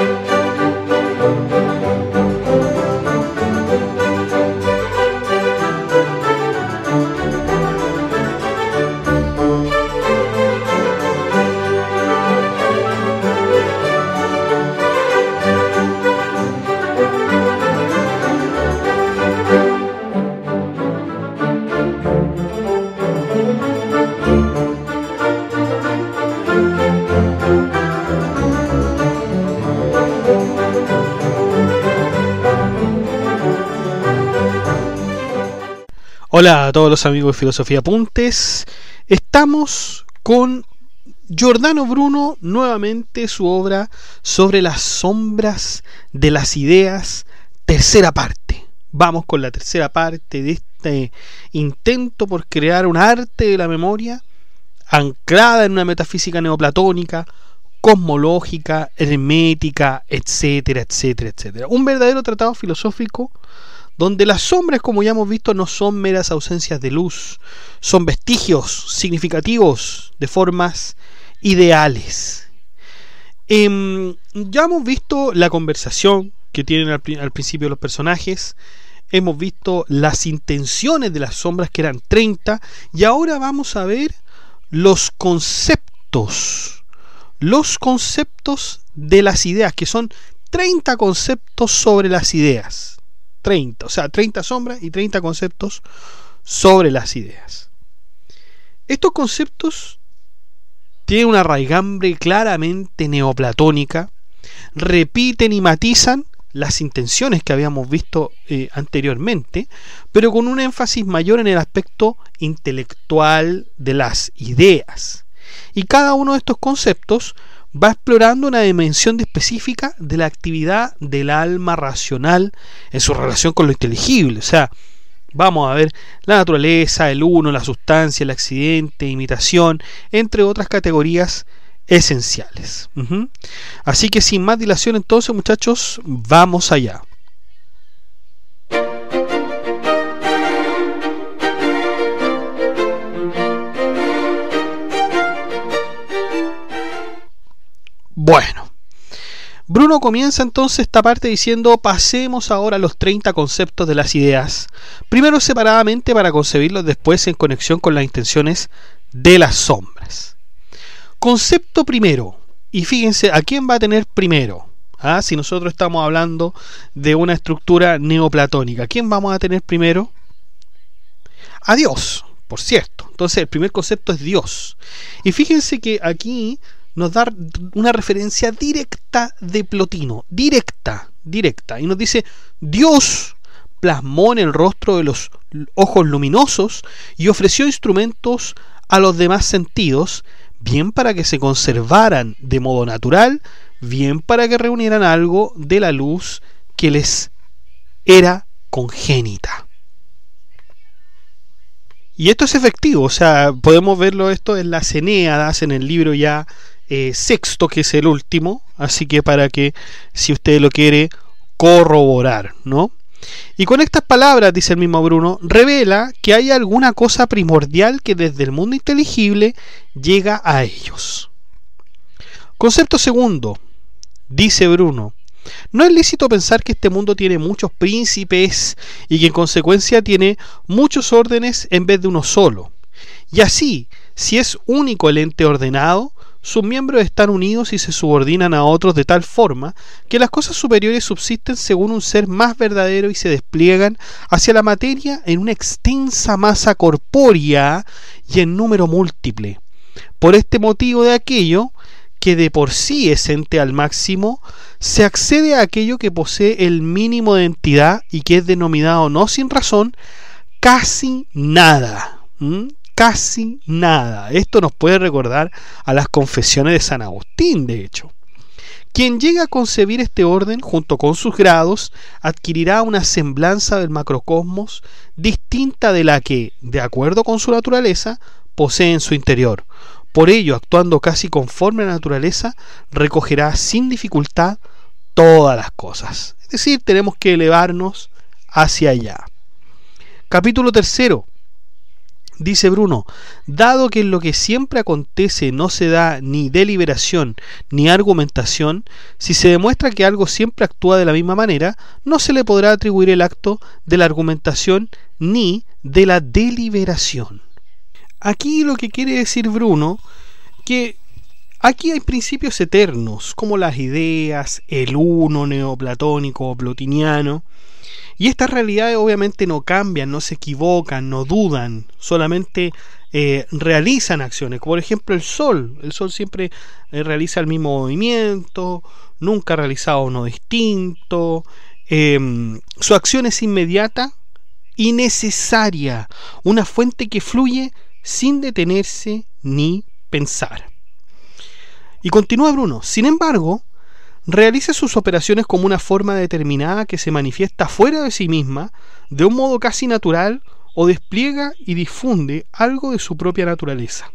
Hola a todos los amigos de Filosofía Apuntes. Estamos con Giordano Bruno, nuevamente su obra sobre las sombras de las ideas, tercera parte. Vamos con la tercera parte de este intento por crear un arte de la memoria anclada en una metafísica neoplatónica, cosmológica, hermética, etcétera, etcétera, etcétera. Un verdadero tratado filosófico donde las sombras, como ya hemos visto, no son meras ausencias de luz, son vestigios significativos de formas ideales. Ya hemos visto la conversación que tienen al principio los personajes, hemos visto las intenciones de las sombras, que eran 30, y ahora vamos a ver los conceptos de las ideas, que son 30 conceptos sobre las ideas. 30, o sea, 30 sombras y 30 conceptos sobre las ideas. Estos conceptos tienen una raigambre claramente neoplatónica, repiten y matizan las intenciones que habíamos visto anteriormente, pero con un énfasis mayor en el aspecto intelectual de las ideas. Y cada uno de estos conceptos va explorando una dimensión específica de la actividad del alma racional en su relación con lo inteligible. O sea, vamos a ver la naturaleza, el uno, la sustancia, el accidente, imitación, entre otras categorías esenciales. Así que sin más dilación, entonces, muchachos, vamos allá. Bueno, Bruno comienza entonces esta parte diciendo: pasemos ahora a los 30 conceptos de las ideas, primero separadamente para concebirlos después en conexión con las intenciones de las sombras. Concepto primero, y fíjense, ¿a quién va a tener primero? Si nosotros estamos hablando de una estructura neoplatónica, ¿quién vamos a tener primero? A Dios, por cierto. Entonces el primer concepto es Dios. Y fíjense que aquí nos da una referencia directa de Plotino, directa, y nos dice: Dios plasmó en el rostro de los ojos luminosos y ofreció instrumentos a los demás sentidos, bien para que se conservaran de modo natural, bien para que reunieran algo de la luz que les era congénita. Y esto es efectivo, o sea, podemos verlo esto en las Eneadas, en el libro ya sexto, que es el último, así que para que, si usted lo quiere corroborar, ¿no? Y con estas palabras, dice el mismo Bruno, revela que hay alguna cosa primordial que desde el mundo inteligible llega a ellos. Concepto segundo, dice Bruno: no es lícito pensar que este mundo tiene muchos príncipes y que en consecuencia tiene muchos órdenes en vez de uno solo. Y así, si es único el ente ordenado, sus miembros están unidos y se subordinan a otros de tal forma que las cosas superiores subsisten según un ser más verdadero y se despliegan hacia la materia en una extensa masa corpórea y en número múltiple. Por este motivo de aquello que de por sí es ente al máximo, se accede a aquello que posee el mínimo de entidad y que es denominado, no sin razón, casi nada. Casi nada. Esto nos puede recordar a las confesiones de San Agustín, de hecho. Quien llegue a concebir este orden, junto con sus grados, adquirirá una semblanza del macrocosmos distinta de la que, de acuerdo con su naturaleza, posee en su interior. Por ello, actuando casi conforme a la naturaleza, recogerá sin dificultad todas las cosas. Es decir, tenemos que elevarnos hacia allá. Capítulo tercero. Dice Bruno, dado que en lo que siempre acontece no se da ni deliberación ni argumentación, si se demuestra que algo siempre actúa de la misma manera, no se le podrá atribuir el acto de la argumentación ni de la deliberación. Aquí lo que quiere decir Bruno, que aquí hay principios eternos, como las ideas, el uno neoplatónico o plotiniano, y estas realidades obviamente no cambian, no se equivocan, no dudan, solamente realizan acciones. Por ejemplo, el Sol siempre realiza el mismo movimiento, nunca ha realizado uno distinto, su acción es inmediata y necesaria, una fuente que fluye sin detenerse ni pensar. Y continúa Bruno, sin embargo, realiza sus operaciones como una forma determinada que se manifiesta fuera de sí misma, de un modo casi natural, o despliega y difunde algo de su propia naturaleza.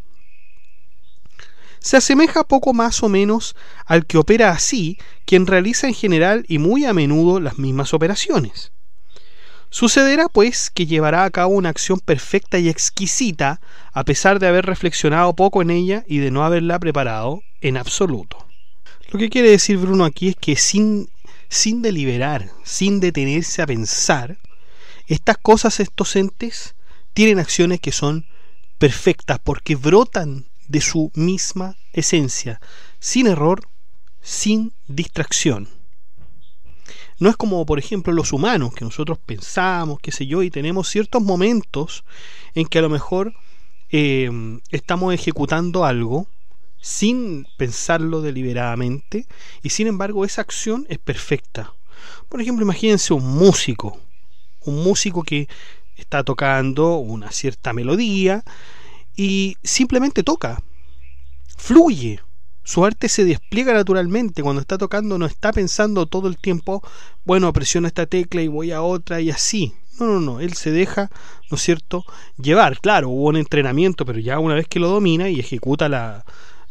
Se asemeja poco más o menos al que opera así, quien realiza en general y muy a menudo las mismas operaciones. Sucederá, pues, que llevará a cabo una acción perfecta y exquisita, a pesar de haber reflexionado poco en ella y de no haberla preparado en absoluto. Lo que quiere decir Bruno aquí es que sin deliberar, sin detenerse a pensar, estas cosas, estos entes, tienen acciones que son perfectas porque brotan de su misma esencia, sin error, sin distracción. No es como, por ejemplo, los humanos, que nosotros pensamos, qué sé yo, y tenemos ciertos momentos en que a lo mejor estamos ejecutando algo sin pensarlo deliberadamente, y sin embargo esa acción es perfecta. Por ejemplo, imagínense un músico que está tocando una cierta melodía y simplemente toca, fluye, su arte se despliega naturalmente. Cuando está tocando no está pensando todo el tiempo, bueno, presiono esta tecla y voy a otra y así. No, él se deja, ¿no es cierto?, llevar. Claro, hubo un entrenamiento, pero ya una vez que lo domina y ejecuta la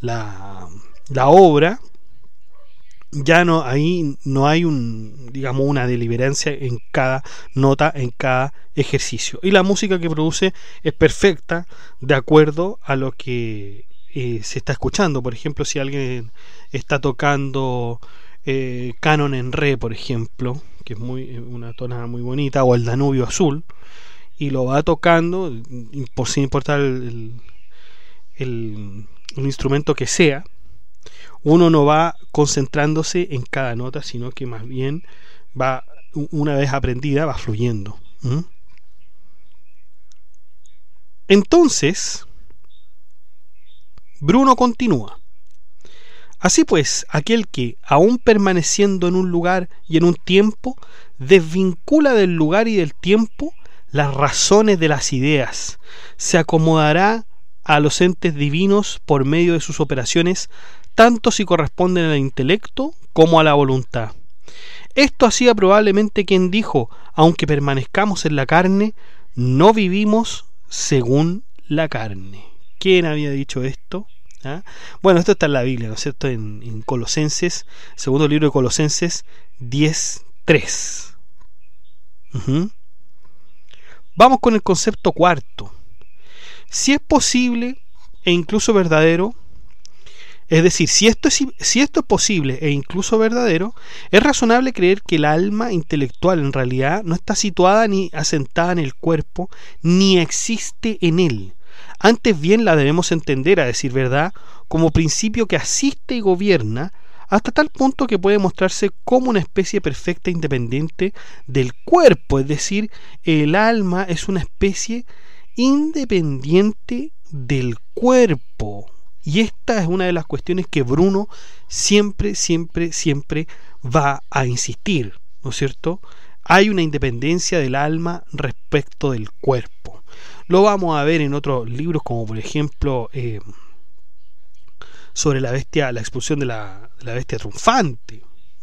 obra, ya ahí no hay una deliberancia en cada nota, en cada ejercicio, y la música que produce es perfecta de acuerdo a lo que se está escuchando. Por ejemplo, si alguien está tocando Canon en Re, por ejemplo, que es una tonada muy bonita, o el Danubio Azul, y lo va tocando sin importar el instrumento que sea, uno no va concentrándose en cada nota, sino que más bien va, una vez aprendida, va fluyendo. Entonces Bruno continúa: así pues, aquel que, aun permaneciendo en un lugar y en un tiempo, desvincula del lugar y del tiempo las razones de las ideas, se acomodará a los entes divinos por medio de sus operaciones, tanto si corresponden al intelecto como a la voluntad. Esto hacía probablemente quien dijo: aunque permanezcamos en la carne, no vivimos según la carne. ¿Quién había dicho esto? ¿Ah? Bueno, esto está en la Biblia, ¿no es cierto? En Colosenses, segundo libro de Colosenses 10:3. Vamos con el concepto cuarto. Si es posible e incluso verdadero, es decir, si esto es posible e incluso verdadero, es razonable creer que el alma intelectual en realidad no está situada ni asentada en el cuerpo, ni existe en él. Antes bien la debemos entender, a decir verdad, como principio que asiste y gobierna, hasta tal punto que puede mostrarse como una especie perfecta e independiente del cuerpo. Es decir, el alma es una especie independiente del cuerpo. Y esta es una de las cuestiones que Bruno siempre va a insistir, ¿no es cierto? Hay una independencia del alma respecto del cuerpo. Lo vamos a ver en otros libros, como por ejemplo sobre la expulsión de la bestia triunfante.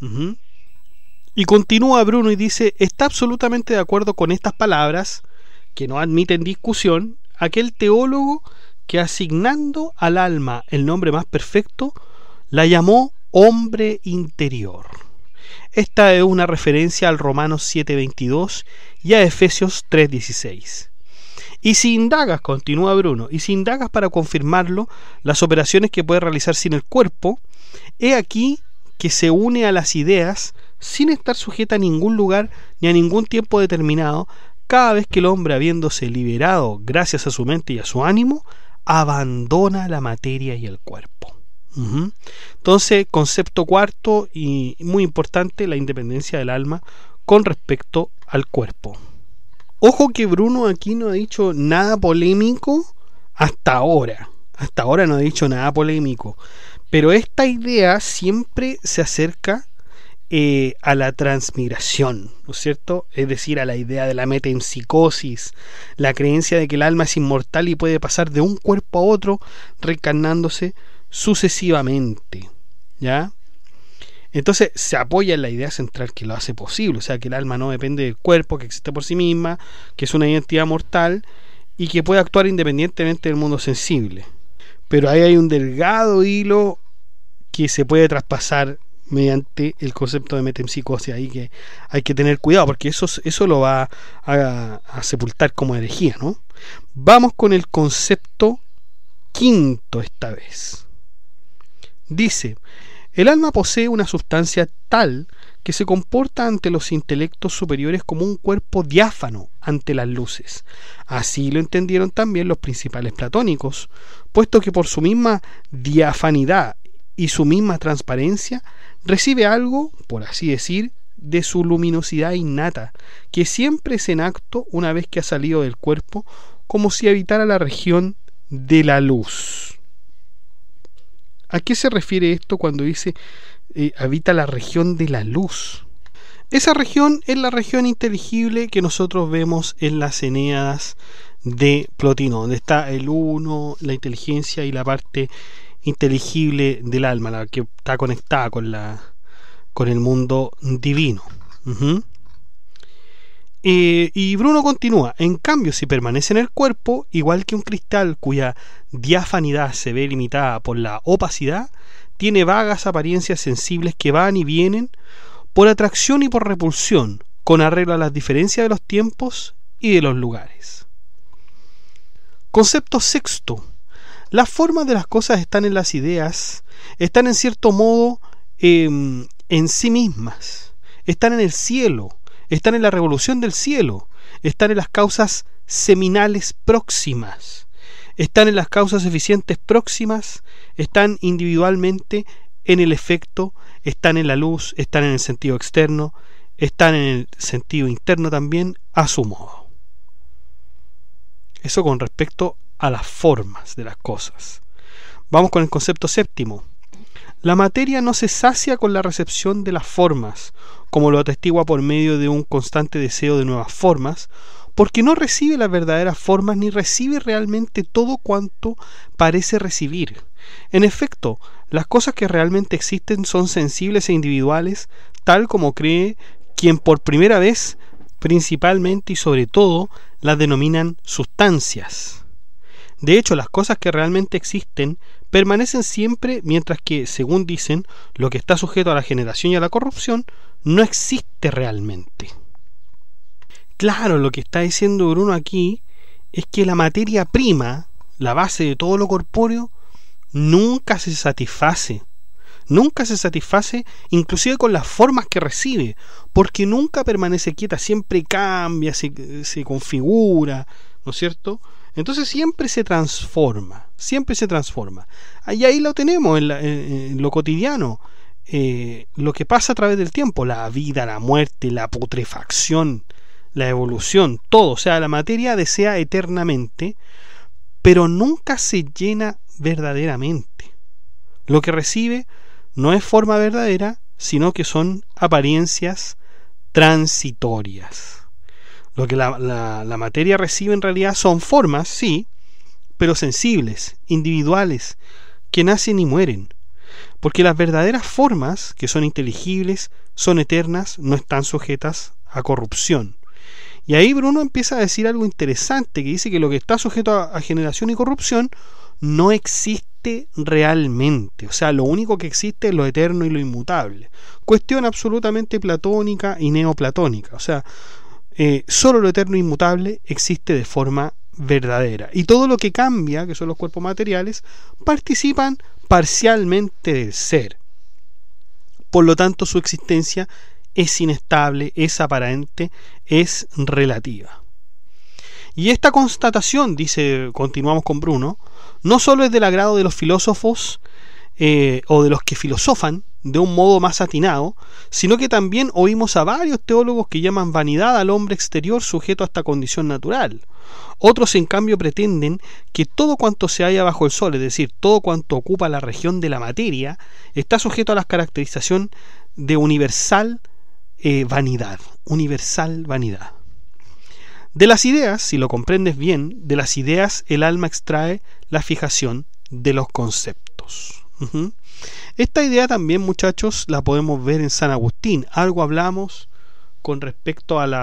Y continúa Bruno y dice: está absolutamente de acuerdo con estas palabras, que no admiten discusión, aquel teólogo que, asignando al alma el nombre más perfecto, la llamó hombre interior. Esta es una referencia al Romanos 7:22 y a Efesios 3:16. Y si indagas, continúa Bruno, y si indagas para confirmarlo, las operaciones que puede realizar sin el cuerpo, he aquí que se une a las ideas sin estar sujeta a ningún lugar ni a ningún tiempo determinado, cada vez que el hombre, habiéndose liberado gracias a su mente y a su ánimo, abandona la materia y el cuerpo. Entonces, concepto cuarto y muy importante, la independencia del alma con respecto al cuerpo. Ojo que Bruno aquí no ha dicho nada polémico hasta ahora. Hasta ahora no ha dicho nada polémico. Pero esta idea siempre se acerca a la transmigración, ¿no es cierto? Es decir, a la idea de la metempsicosis, la creencia de que el alma es inmortal y puede pasar de un cuerpo a otro, reencarnándose sucesivamente, ¿ya? Entonces se apoya en la idea central que lo hace posible, o sea, que el alma no depende del cuerpo, que existe por sí misma, que es una identidad mortal y que puede actuar independientemente del mundo sensible. Pero ahí hay un delgado hilo que se puede traspasar mediante el concepto de metempsicosis, ahí que hay que tener cuidado, porque eso lo va a sepultar como herejía, ¿no? Vamos con el concepto quinto esta vez. Dice: el alma posee una sustancia tal que se comporta ante los intelectos superiores como un cuerpo diáfano ante las luces. Así lo entendieron también los principales platónicos, puesto que por su misma diafanidad y su misma transparencia recibe algo, por así decir, de su luminosidad innata, que siempre es en acto una vez que ha salido del cuerpo, como si habitara la región de la luz. ¿A qué se refiere esto cuando dice habita la región de la luz? Esa región es la región inteligible que nosotros vemos en las Eneadas de Plotino, donde está el uno, la inteligencia y la parte inteligible del alma, la que está conectada con el mundo divino. Y Bruno continúa: en cambio, si permanece en el cuerpo, igual que un cristal cuya diafanidad se ve limitada por la opacidad, tiene vagas apariencias sensibles que van y vienen por atracción y por repulsión, con arreglo a las diferencias de los tiempos y de los lugares. Concepto sexto: las formas de las cosas están en las ideas, están en cierto modo en sí mismas, están en el cielo, están en la revolución del cielo, están en las causas seminales próximas, están en las causas eficientes próximas, están individualmente en el efecto, están en la luz, están en el sentido externo, están en el sentido interno también, a su modo. Eso con respecto a las formas de las cosas. Vamos con el concepto séptimo. La materia no se sacia con la recepción de las formas, como lo atestigua por medio de un constante deseo de nuevas formas, porque no recibe las verdaderas formas ni recibe realmente todo cuanto parece recibir. En efecto, las cosas que realmente existen son sensibles e individuales, tal como cree quien por primera vez, principalmente y sobre todo, las denominan sustancias. De hecho, las cosas que realmente existen permanecen siempre, mientras que, según dicen, lo que está sujeto a la generación y a la corrupción no existe realmente. Claro, lo que está diciendo Bruno aquí es que la materia prima, la base de todo lo corpóreo, nunca se satisface. Nunca se satisface, inclusive con las formas que recibe, porque nunca permanece quieta, siempre cambia, se configura, ¿no es cierto? Entonces siempre se transforma, siempre se transforma. Y ahí lo tenemos en lo cotidiano, lo que pasa a través del tiempo, la vida, la muerte, la putrefacción, la evolución, todo. O sea, la materia desea eternamente, pero nunca se llena verdaderamente. Lo que recibe no es forma verdadera, sino que son apariencias transitorias. Lo que la materia recibe en realidad son formas, sí, pero sensibles, individuales, que nacen y mueren. Porque las verdaderas formas, que son inteligibles, son eternas, no están sujetas a corrupción. Y ahí Bruno empieza a decir algo interesante, que dice que lo que está sujeto a generación y corrupción no existe realmente. O sea, lo único que existe es lo eterno y lo inmutable. Cuestión absolutamente platónica y neoplatónica. O sea, solo lo eterno e inmutable existe de forma verdadera. Y todo lo que cambia, que son los cuerpos materiales, participan parcialmente del ser. Por lo tanto, su existencia es inestable, es aparente, es relativa. Y esta constatación, continuamos con Bruno, no solo es del agrado de los filósofos o de los que filosofan de un modo más atinado, sino que también oímos a varios teólogos que llaman vanidad al hombre exterior sujeto a esta condición natural. Otros, en cambio, pretenden que todo cuanto se halla bajo el sol, es decir, todo cuanto ocupa la región de la materia, está sujeto a la caracterización de universal vanidad. Universal vanidad. De las ideas, si lo comprendes bien, de las ideas el alma extrae la fijación de los conceptos. Esta idea también, muchachos, la podemos ver en San Agustín. Algo hablamos con respecto a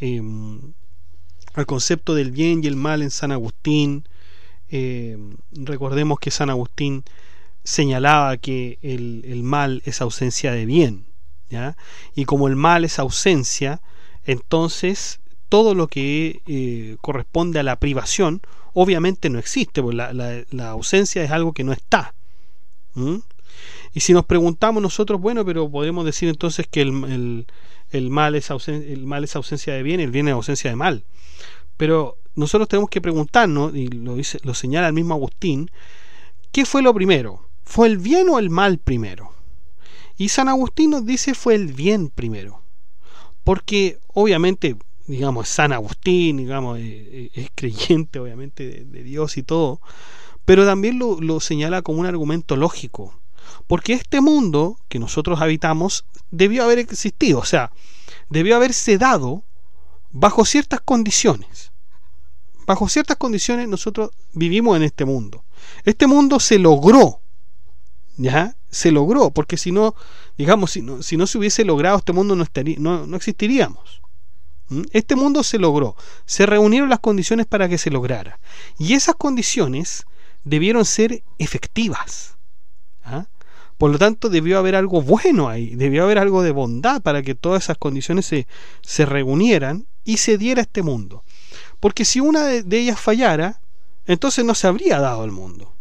al concepto del bien y el mal en San Agustín. Recordemos que San Agustín señalaba que el mal es ausencia de bien, ¿ya? Y como el mal es ausencia, entonces todo lo que corresponde a la privación obviamente no existe, porque la ausencia es algo que no está. Y si nos preguntamos nosotros, bueno, pero podemos decir entonces que el mal es ausencia de bien, el bien es ausencia de mal. Pero nosotros tenemos que preguntarnos, y lo señala el mismo Agustín, ¿qué fue lo primero? ¿Fue el bien o el mal primero? Y San Agustín nos dice fue el bien primero, porque obviamente, digamos, San Agustín, digamos, es creyente obviamente de Dios y todo, pero también lo señala como un argumento lógico, porque este mundo que nosotros habitamos debió haber existido, o sea, debió haberse dado bajo ciertas condiciones. Bajo ciertas condiciones nosotros vivimos en este mundo. Este mundo se logró, ¿ya? Se logró, porque si no, digamos, si no se hubiese logrado este mundo no existiríamos. Este mundo se logró, se reunieron las condiciones para que se lograra, y esas condiciones debieron ser efectivas. Por lo tanto, debió haber algo bueno ahí, debió haber algo de bondad para que todas esas condiciones se reunieran y se diera este mundo. Porque si una de ellas fallara, entonces no se habría dado el mundo.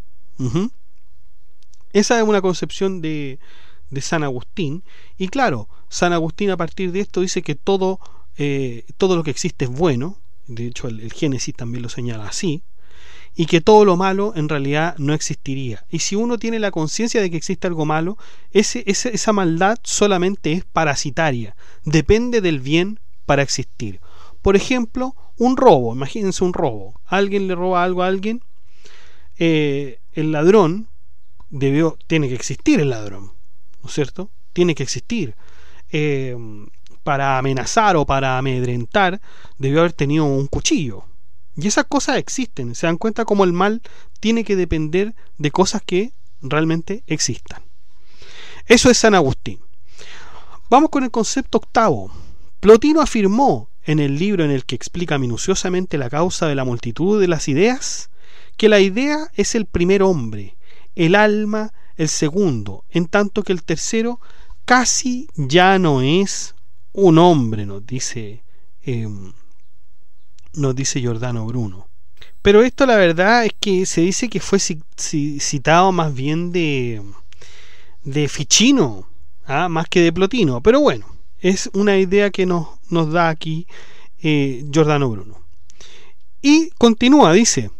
Esa es una concepción de San Agustín. Y claro, San Agustín a partir de esto dice que todo lo que existe es bueno. De hecho, el Génesis también lo señala así. Y que todo lo malo en realidad no existiría. Y si uno tiene la conciencia de que existe algo malo, esa maldad solamente es parasitaria, depende del bien para existir. Por ejemplo, un robo, imagínense un robo, alguien le roba algo a alguien, el ladrón tiene que existir, el ladrón, ¿no es cierto? Tiene que existir. Para amenazar o para amedrentar debió haber tenido un cuchillo. Y esas cosas existen. Se dan cuenta cómo el mal tiene que depender de cosas que realmente existan. Eso es San Agustín. Vamos con el concepto octavo. Plotino afirmó en el libro en el que explica minuciosamente la causa de la multitud de las ideas, que la idea es el primer hombre, el alma el segundo, en tanto que el tercero casi ya no es un hombre, nos dice Giordano Bruno. Pero esto la verdad es que se dice que fue citado más bien de Ficino, más que de Plotino, pero bueno, es una idea que nos da aquí Giordano Bruno. Y continúa, dice: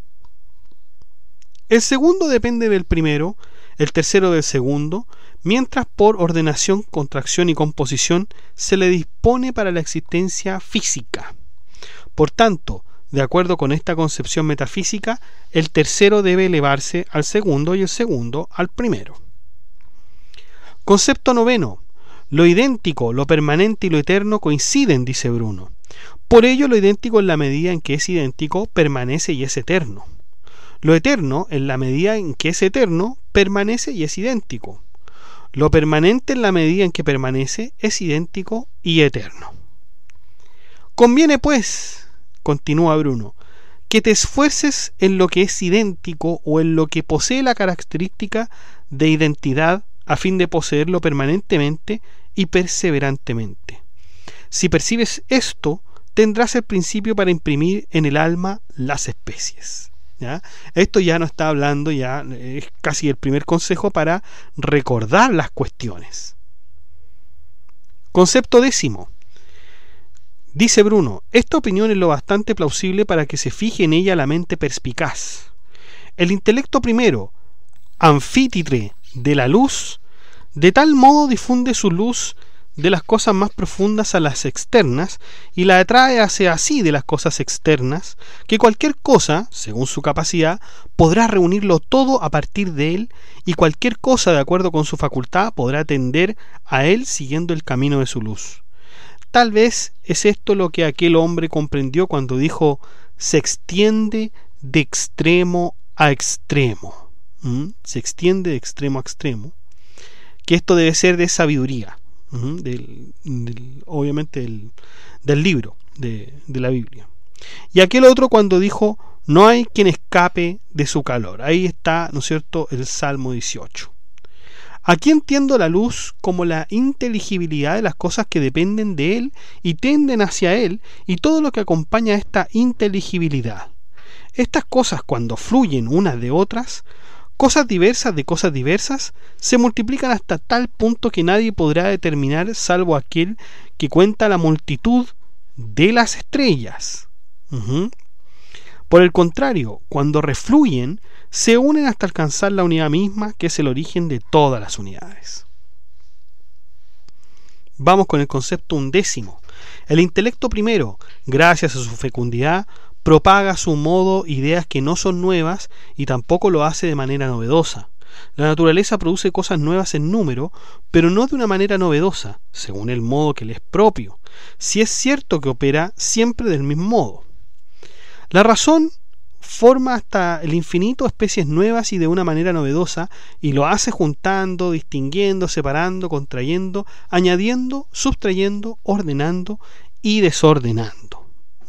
el segundo depende del primero, el tercero del segundo, mientras por ordenación, contracción y composición se le dispone para la existencia física. Por tanto, de acuerdo con esta concepción metafísica, el tercero debe elevarse al segundo y el segundo al primero. Concepto noveno. Lo idéntico, lo permanente y lo eterno coinciden, dice Bruno. Por ello, lo idéntico en la medida en que es idéntico permanece y es eterno. Lo eterno, en la medida en que es eterno, permanece y es idéntico. Lo permanente, en la medida en que permanece, es idéntico y eterno. Conviene, pues, continúa Bruno, que te esfuerces en lo que es idéntico o en lo que posee la característica de identidad a fin de poseerlo permanentemente y perseverantemente. Si percibes esto, tendrás el principio para imprimir en el alma las especies. ¿Ya? Esto ya no está hablando, ya es casi el primer consejo para recordar las cuestiones. Concepto 10. Dice Bruno, esta opinión es lo bastante plausible para que se fije en ella la mente perspicaz. El intelecto primero, anfítritre de la luz, de tal modo difunde su luz de las cosas más profundas a las externas y la atrae hacia así de las cosas externas, que cualquier cosa, según su capacidad, podrá reunirlo todo a partir de él, y cualquier cosa de acuerdo con su facultad podrá tender a él siguiendo el camino de su luz. Tal vez es esto lo que aquel hombre comprendió cuando dijo se extiende de extremo a extremo. Se extiende de extremo a extremo, que esto debe ser de sabiduría. Obviamente del libro de la Biblia. Y aquel otro cuando dijo no hay quien escape de su calor. Ahí está, ¿no es cierto?, el Salmo 18. Aquí entiendo la luz como la inteligibilidad de las cosas que dependen de él y tienden hacia él, y todo lo que acompaña a esta inteligibilidad. Estas cosas, cuando fluyen unas de otras, cosas diversas de cosas diversas, se multiplican hasta tal punto que nadie podrá determinar salvo aquel que cuenta la multitud de las estrellas. Por el contrario, cuando refluyen, se unen hasta alcanzar la unidad misma, que es el origen de todas las unidades. Vamos con el concepto 11. El intelecto primero, gracias a su fecundidad, propaga a su modo ideas que no son nuevas y tampoco lo hace de manera novedosa. La naturaleza produce cosas nuevas en número, pero no de una manera novedosa, según el modo que le es propio, si es cierto que opera siempre del mismo modo. La razón forma hasta el infinito especies nuevas y de una manera novedosa, y lo hace juntando, distinguiendo, separando, contrayendo, añadiendo, sustrayendo, ordenando y desordenando.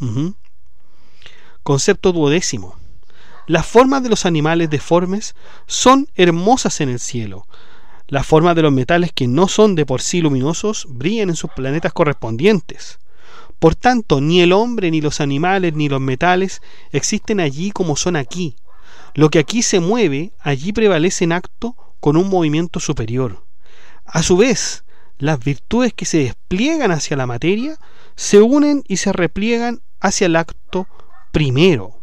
Concepto 12. Las formas de los animales deformes son hermosas en el cielo. Las formas de los metales que no son de por sí luminosos brillan en sus planetas correspondientes. Por tanto, ni el hombre, ni los animales, ni los metales existen allí como son aquí. Lo que aquí se mueve, allí prevalece en acto con un movimiento superior. A su vez, las virtudes que se despliegan hacia la materia se unen y se repliegan hacia el acto primero.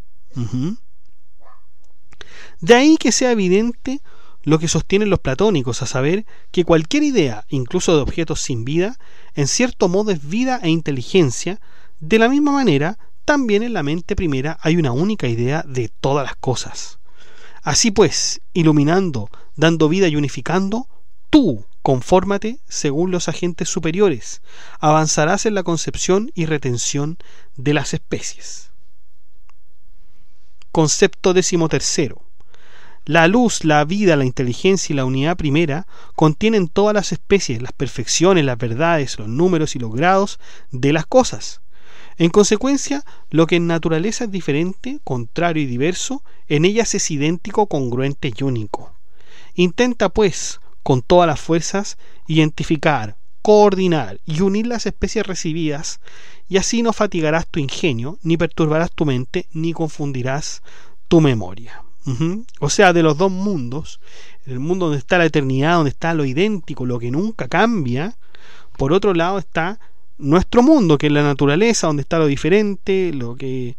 De ahí que sea evidente lo que sostienen los platónicos, a saber que cualquier idea, incluso de objetos sin vida, en cierto modo es vida e inteligencia. De la misma manera, también en la mente primera hay una única idea de todas las cosas. Así pues, iluminando, dando vida y unificando, tú, confórmate según los agentes superiores, avanzarás en la concepción y retención de las especies. Concepto 13. La luz, la vida, la inteligencia y la unidad primera contienen todas las especies, las perfecciones, las verdades, los números y los grados de las cosas. En consecuencia, lo que en naturaleza es diferente, contrario y diverso, en ellas es idéntico, congruente y único. Intenta, pues, con todas las fuerzas, identificar, coordinar y unir las especies recibidas, y así no fatigarás tu ingenio, ni perturbarás tu mente, ni confundirás tu memoria. O sea, de los dos mundos, el mundo donde está la eternidad, donde está lo idéntico, lo que nunca cambia, por otro lado está nuestro mundo, que es la naturaleza, donde está lo diferente, lo que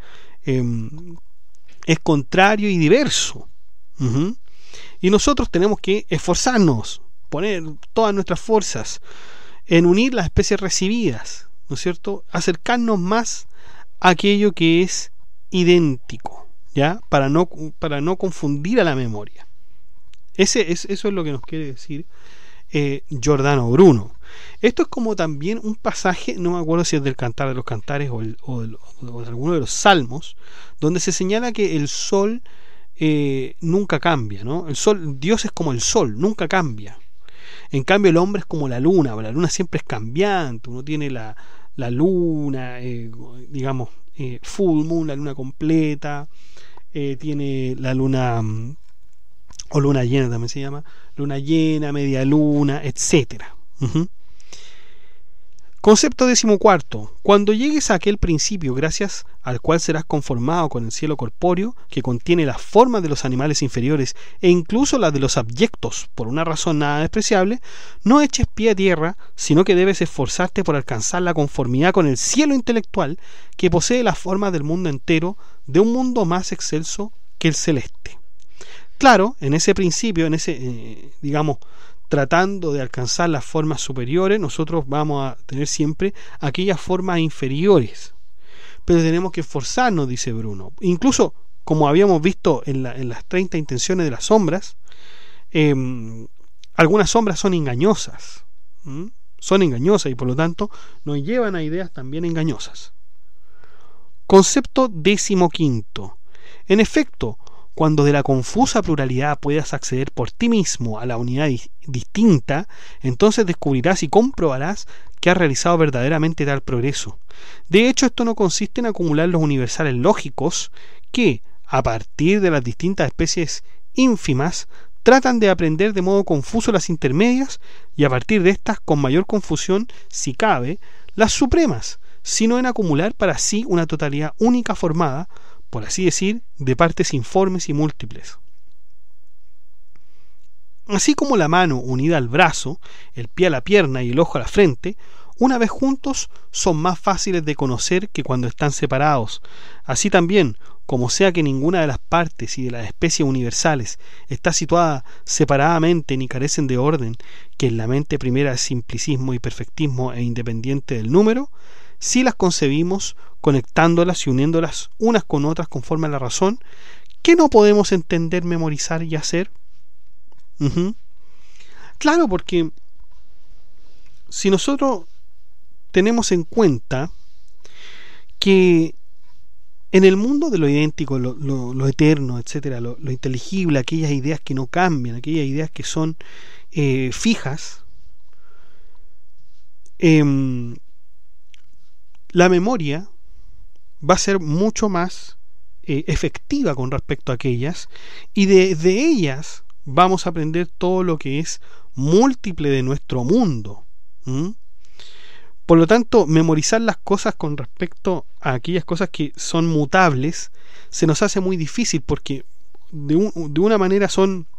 es contrario y diverso. Y nosotros tenemos que esforzarnos, poner todas nuestras fuerzas en unir las especies recibidas, ¿no es cierto? Acercarnos más a aquello que es idéntico, ¿ya? Para no confundir a la memoria. Eso es lo que nos quiere decir Giordano Bruno. Esto es como también un pasaje, no me acuerdo si es del Cantar de los Cantares o de alguno de los Salmos, donde se señala que el sol nunca cambia, ¿no? El sol, Dios es como el sol, nunca cambia. En cambio el hombre es como la luna siempre es cambiante. Uno tiene la luna, digamos, full moon, la luna completa, tiene la luna o luna llena también se llama, luna llena, media luna, etcétera. Concepto 14. Cuando llegues a aquel principio, gracias al cual serás conformado con el cielo corpóreo, que contiene las formas de los animales inferiores e incluso las de los abyectos, por una razón nada despreciable, no eches pie a tierra, sino que debes esforzarte por alcanzar la conformidad con el cielo intelectual, que posee las formas del mundo entero, de un mundo más excelso que el celeste. Claro, en ese principio, tratando de alcanzar las formas superiores, nosotros vamos a tener siempre aquellas formas inferiores, pero tenemos que esforzarnos, dice Bruno. Incluso, como habíamos visto en las 30 intenciones de las sombras, algunas sombras son engañosas, y por lo tanto nos llevan a ideas también engañosas. Concepto 15. En efecto, cuando de la confusa pluralidad puedas acceder por ti mismo a la unidad distinta, entonces descubrirás y comprobarás que has realizado verdaderamente tal progreso. De hecho, esto no consiste en acumular los universales lógicos que, a partir de las distintas especies ínfimas, tratan de aprender de modo confuso las intermedias y a partir de estas, con mayor confusión, si cabe, las supremas, sino en acumular para sí una totalidad única formada, por así decir, de partes informes y múltiples. Así como la mano unida al brazo, el pie a la pierna y el ojo a la frente, una vez juntos son más fáciles de conocer que cuando están separados. Así también, como sea que ninguna de las partes y de las especies universales está situada separadamente ni carecen de orden, que en la mente primera es simplicismo y perfectismo e independiente del número, si las concebimos conectándolas y uniéndolas unas con otras conforme a la razón, ¿qué no podemos entender, memorizar y hacer? Claro, porque si nosotros tenemos en cuenta que en el mundo de lo idéntico, lo eterno, etcétera, lo inteligible, aquellas ideas que no cambian, aquellas ideas que son fijas, la memoria va a ser mucho más efectiva con respecto a aquellas, y de ellas vamos a aprender todo lo que es múltiple de nuestro mundo. Por lo tanto, memorizar las cosas con respecto a aquellas cosas que son mutables se nos hace muy difícil, porque de una manera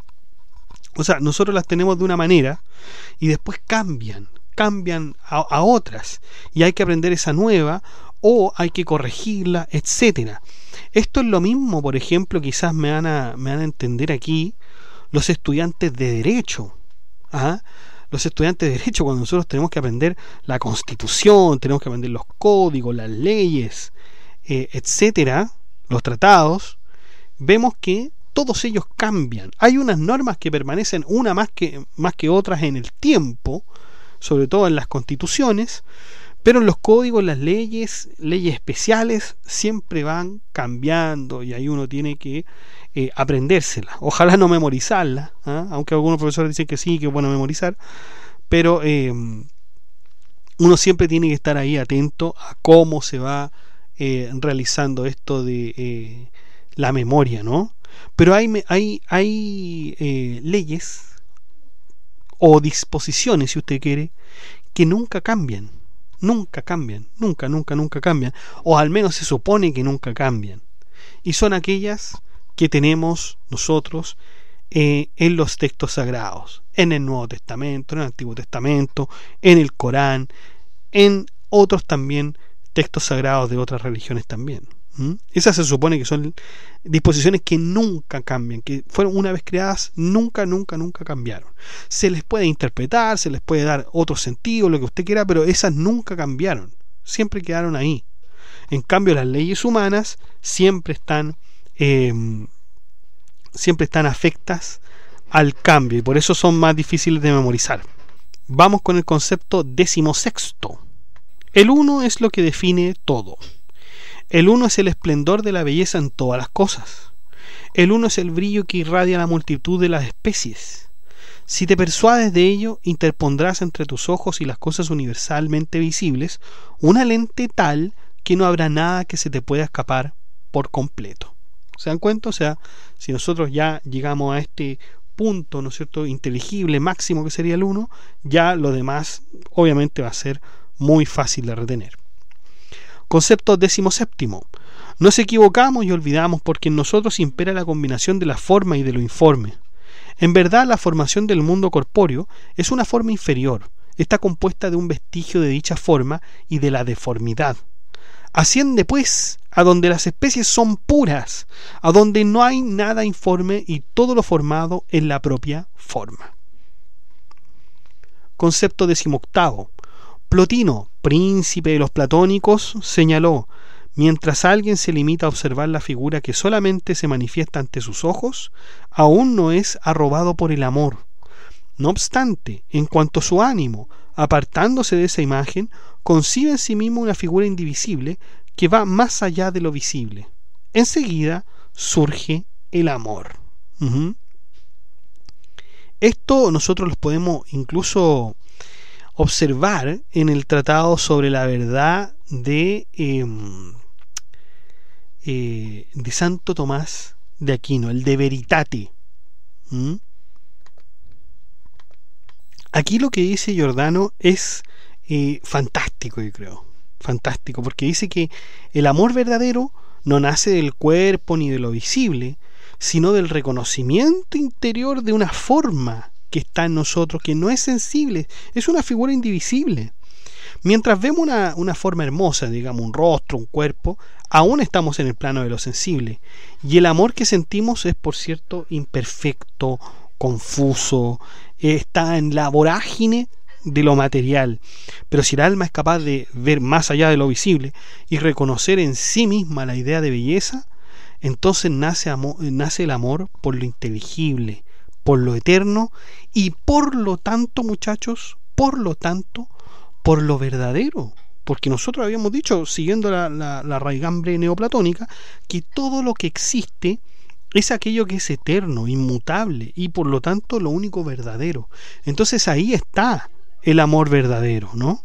nosotros las tenemos de una manera y después cambian a otras, y hay que aprender esa nueva o hay que corregirla, etcétera. Esto es lo mismo, por ejemplo, quizás me van a entender aquí los estudiantes de Derecho. Los estudiantes de Derecho, cuando nosotros tenemos que aprender la Constitución, tenemos que aprender los códigos, las leyes, etcétera, los tratados, vemos que todos ellos cambian. Hay unas normas que permanecen una más que otras en el tiempo, sobre todo en las constituciones, pero en los códigos, las leyes especiales siempre van cambiando, y ahí uno tiene que aprendérselas. Ojalá no memorizarlas, aunque algunos profesores dicen que sí, que es bueno memorizar, pero uno siempre tiene que estar ahí atento a cómo se va realizando esto de la memoria, ¿no? Pero hay leyes o disposiciones, si usted quiere, que nunca cambian, nunca cambian, nunca cambian, o al menos se supone que nunca cambian, y son aquellas que tenemos nosotros en los textos sagrados, en el Nuevo Testamento, en el Antiguo Testamento, en el Corán, en otros también textos sagrados de otras religiones también. Esas se supone que son disposiciones que nunca cambian, que fueron una vez creadas, nunca cambiaron. Se les puede interpretar, se les puede dar otro sentido, lo que usted quiera, pero esas nunca cambiaron, siempre quedaron ahí. En cambio, las leyes humanas siempre están afectas al cambio, y por eso son más difíciles de memorizar. Vamos con el concepto 16. El uno es lo que define todo. El uno es el esplendor de la belleza en todas las cosas. El uno es el brillo que irradia la multitud de las especies. Si te persuades de ello, interpondrás entre tus ojos y las cosas universalmente visibles una lente tal que no habrá nada que se te pueda escapar por completo. ¿Se dan cuenta? O sea, si nosotros ya llegamos a este punto, ¿no es cierto?, inteligible máximo, que sería el uno, ya lo demás obviamente va a ser muy fácil de retener. Concepto 17. Nos equivocamos y olvidamos porque en nosotros impera la combinación de la forma y de lo informe. En verdad, la formación del mundo corpóreo es una forma inferior. Está compuesta de un vestigio de dicha forma y de la deformidad. Asciende, pues, a donde las especies son puras, a donde no hay nada informe y todo lo formado en la propia forma. Concepto 18. Plotino, príncipe de los platónicos, señaló: mientras alguien se limita a observar la figura que solamente se manifiesta ante sus ojos, aún no es arrobado por el amor. No obstante, en cuanto su ánimo, apartándose de esa imagen, concibe en sí mismo una figura indivisible que va más allá de lo visible, enseguida surge el amor. Esto nosotros lo podemos incluso observar en el tratado sobre la verdad de Santo Tomás de Aquino, el De Veritate. Aquí lo que dice Giordano es fantástico, yo creo. Fantástico, porque dice que el amor verdadero no nace del cuerpo ni de lo visible, sino del reconocimiento interior de una forma que está en nosotros, que no es sensible, es una figura indivisible. Mientras vemos una forma hermosa, digamos un rostro, un cuerpo, aún estamos en el plano de lo sensible, y el amor que sentimos es, por cierto, imperfecto, confuso, está en la vorágine de lo material. Pero si el alma es capaz de ver más allá de lo visible y reconocer en sí misma la idea de belleza, entonces nace el amor por lo inteligible, por lo eterno y por lo tanto, muchachos, por lo verdadero. Porque nosotros habíamos dicho, siguiendo la raigambre neoplatónica, que todo lo que existe es aquello que es eterno, inmutable y por lo tanto lo único verdadero. Entonces ahí está el amor verdadero, ¿no?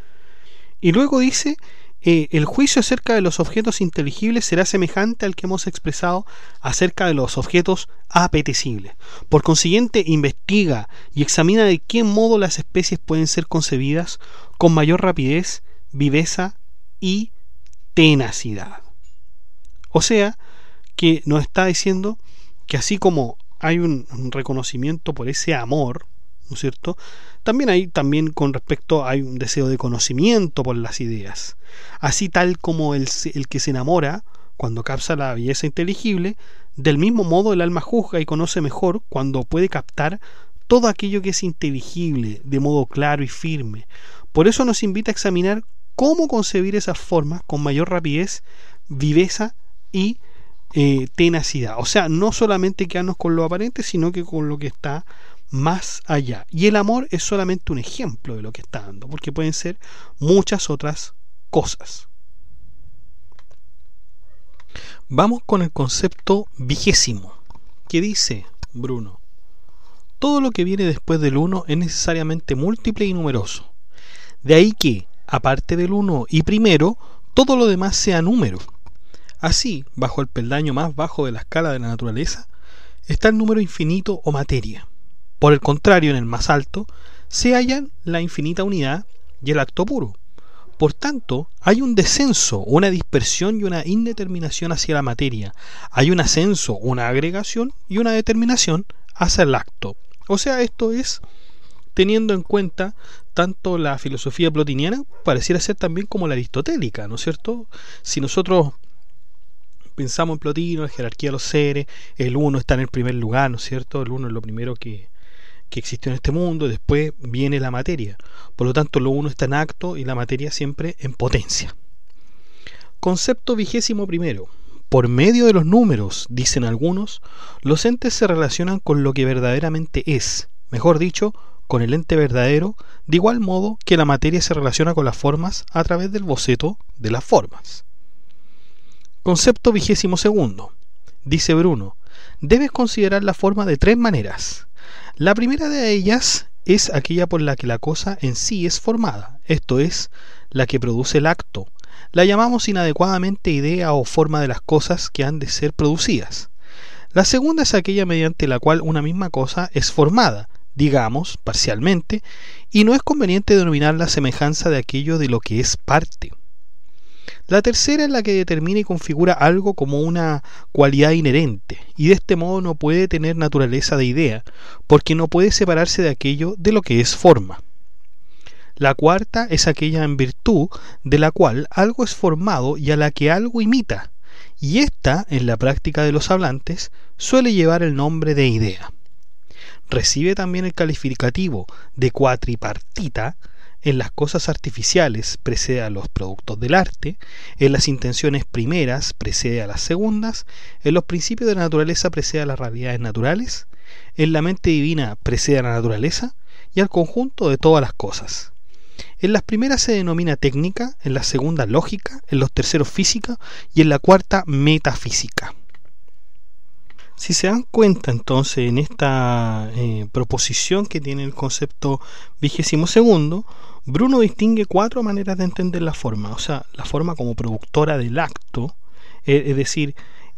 Y luego dice: el juicio acerca de los objetos inteligibles será semejante al que hemos expresado acerca de los objetos apetecibles. Por consiguiente, investiga y examina de qué modo las especies pueden ser concebidas con mayor rapidez, viveza y tenacidad. O sea, que nos está diciendo que así como hay un reconocimiento por ese amor, ¿no es cierto?, también con respecto hay un deseo de conocimiento por las ideas. Así tal como el que se enamora cuando capta la belleza inteligible, del mismo modo el alma juzga y conoce mejor cuando puede captar todo aquello que es inteligible de modo claro y firme. Por eso nos invita a examinar cómo concebir esas formas con mayor rapidez, viveza y tenacidad. O sea, no solamente quedarnos con lo aparente, sino que con lo que está más allá. Y el amor es solamente un ejemplo de lo que está dando, porque pueden ser muchas otras cosas. Vamos con el concepto 20, que dice Bruno: todo lo que viene después del 1 es necesariamente múltiple y numeroso. De ahí que, aparte del 1 y primero, todo lo demás sea número. Así, bajo el peldaño más bajo de la escala de la naturaleza, está el número infinito o materia. Por el contrario, en el más alto, se hallan la infinita unidad y el acto puro. Por tanto, hay un descenso, una dispersión y una indeterminación hacia la materia. Hay un ascenso, una agregación y una determinación hacia el acto. O sea, esto es teniendo en cuenta tanto la filosofía plotiniana, pareciera ser también como la aristotélica, ¿no es cierto? Si nosotros pensamos en Plotino, la jerarquía de los seres, el uno está en el primer lugar, ¿no es cierto? El uno es lo primero que existió en este mundo, y después viene la materia. Por lo tanto, lo uno está en acto y la materia siempre en potencia. Concepto 21. Por medio de los números, dicen algunos, los entes se relacionan con lo que verdaderamente es, mejor dicho, con el ente verdadero, de igual modo que la materia se relaciona con las formas a través del boceto de las formas. Concepto 22. Dice Bruno: debes considerar la forma de 3 maneras. La primera de ellas es aquella por la que la cosa en sí es formada, esto es, la que produce el acto. La llamamos inadecuadamente idea o forma de las cosas que han de ser producidas. La segunda es aquella mediante la cual una misma cosa es formada, digamos, parcialmente, y no es conveniente denominar la semejanza de aquello de lo que es parte. La tercera es la que determina y configura algo como una cualidad inherente, y de este modo no puede tener naturaleza de idea, porque no puede separarse de aquello de lo que es forma. La cuarta es aquella en virtud de la cual algo es formado y a la que algo imita, y esta, en la práctica de los hablantes, suele llevar el nombre de idea. Recibe también el calificativo de cuatripartita. En las cosas artificiales precede a los productos del arte, en las intenciones primeras precede a las segundas, en los principios de la naturaleza precede a las realidades naturales, en la mente divina precede a la naturaleza y al conjunto de todas las cosas. En las primeras se denomina técnica, en las segundas lógica, en los terceros física y en la cuarta metafísica. Si se dan cuenta entonces en esta proposición que tiene el concepto 22º, Bruno distingue 4 maneras de entender la forma, o sea, la forma como productora del acto, es decir,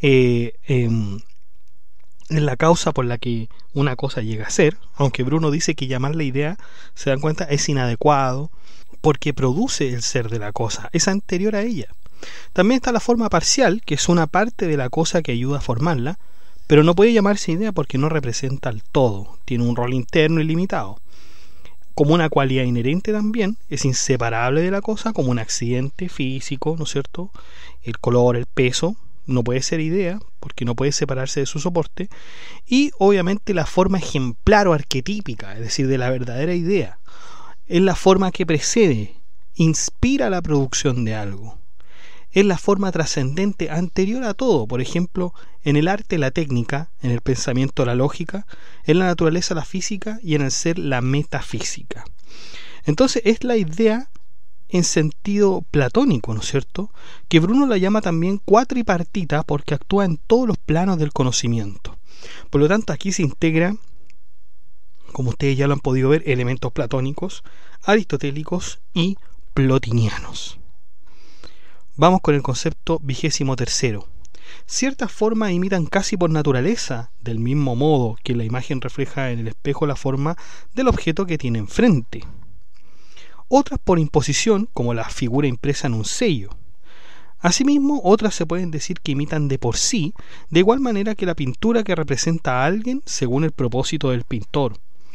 en la causa por la que una cosa llega a ser, aunque Bruno dice que llamarla idea, se dan cuenta, es inadecuado, porque produce el ser de la cosa, es anterior a ella. También está la forma parcial, que es una parte de la cosa que ayuda a formarla, pero no puede llamarse idea porque no representa el todo, tiene un rol interno ilimitado. Como una cualidad inherente también, es inseparable de la cosa, como un accidente físico, ¿no es cierto? El color, el peso, no puede ser idea porque no puede separarse de su soporte. Y obviamente la forma ejemplar o arquetípica, es decir, de la verdadera idea, es la forma que precede, inspira la producción de algo. Es la forma trascendente anterior a todo, por ejemplo, en el arte la técnica, en el pensamiento la lógica, en la naturaleza la física y en el ser la metafísica. Entonces es la idea en sentido platónico, ¿no es cierto?, que Bruno la llama también cuatripartita porque actúa en todos los planos del conocimiento. Por lo tanto, aquí se integra, como ustedes ya lo han podido ver, elementos platónicos, aristotélicos y plotinianos. Vamos con el concepto 23º. Ciertas formas imitan casi por naturaleza, del mismo modo que la imagen refleja en el espejo la forma del objeto que tiene enfrente. Otras por imposición, como la figura impresa en un sello. Asimismo, otras se pueden decir que imitan de por sí, de igual manera que la pintura que representa a alguien según el propósito del pintor.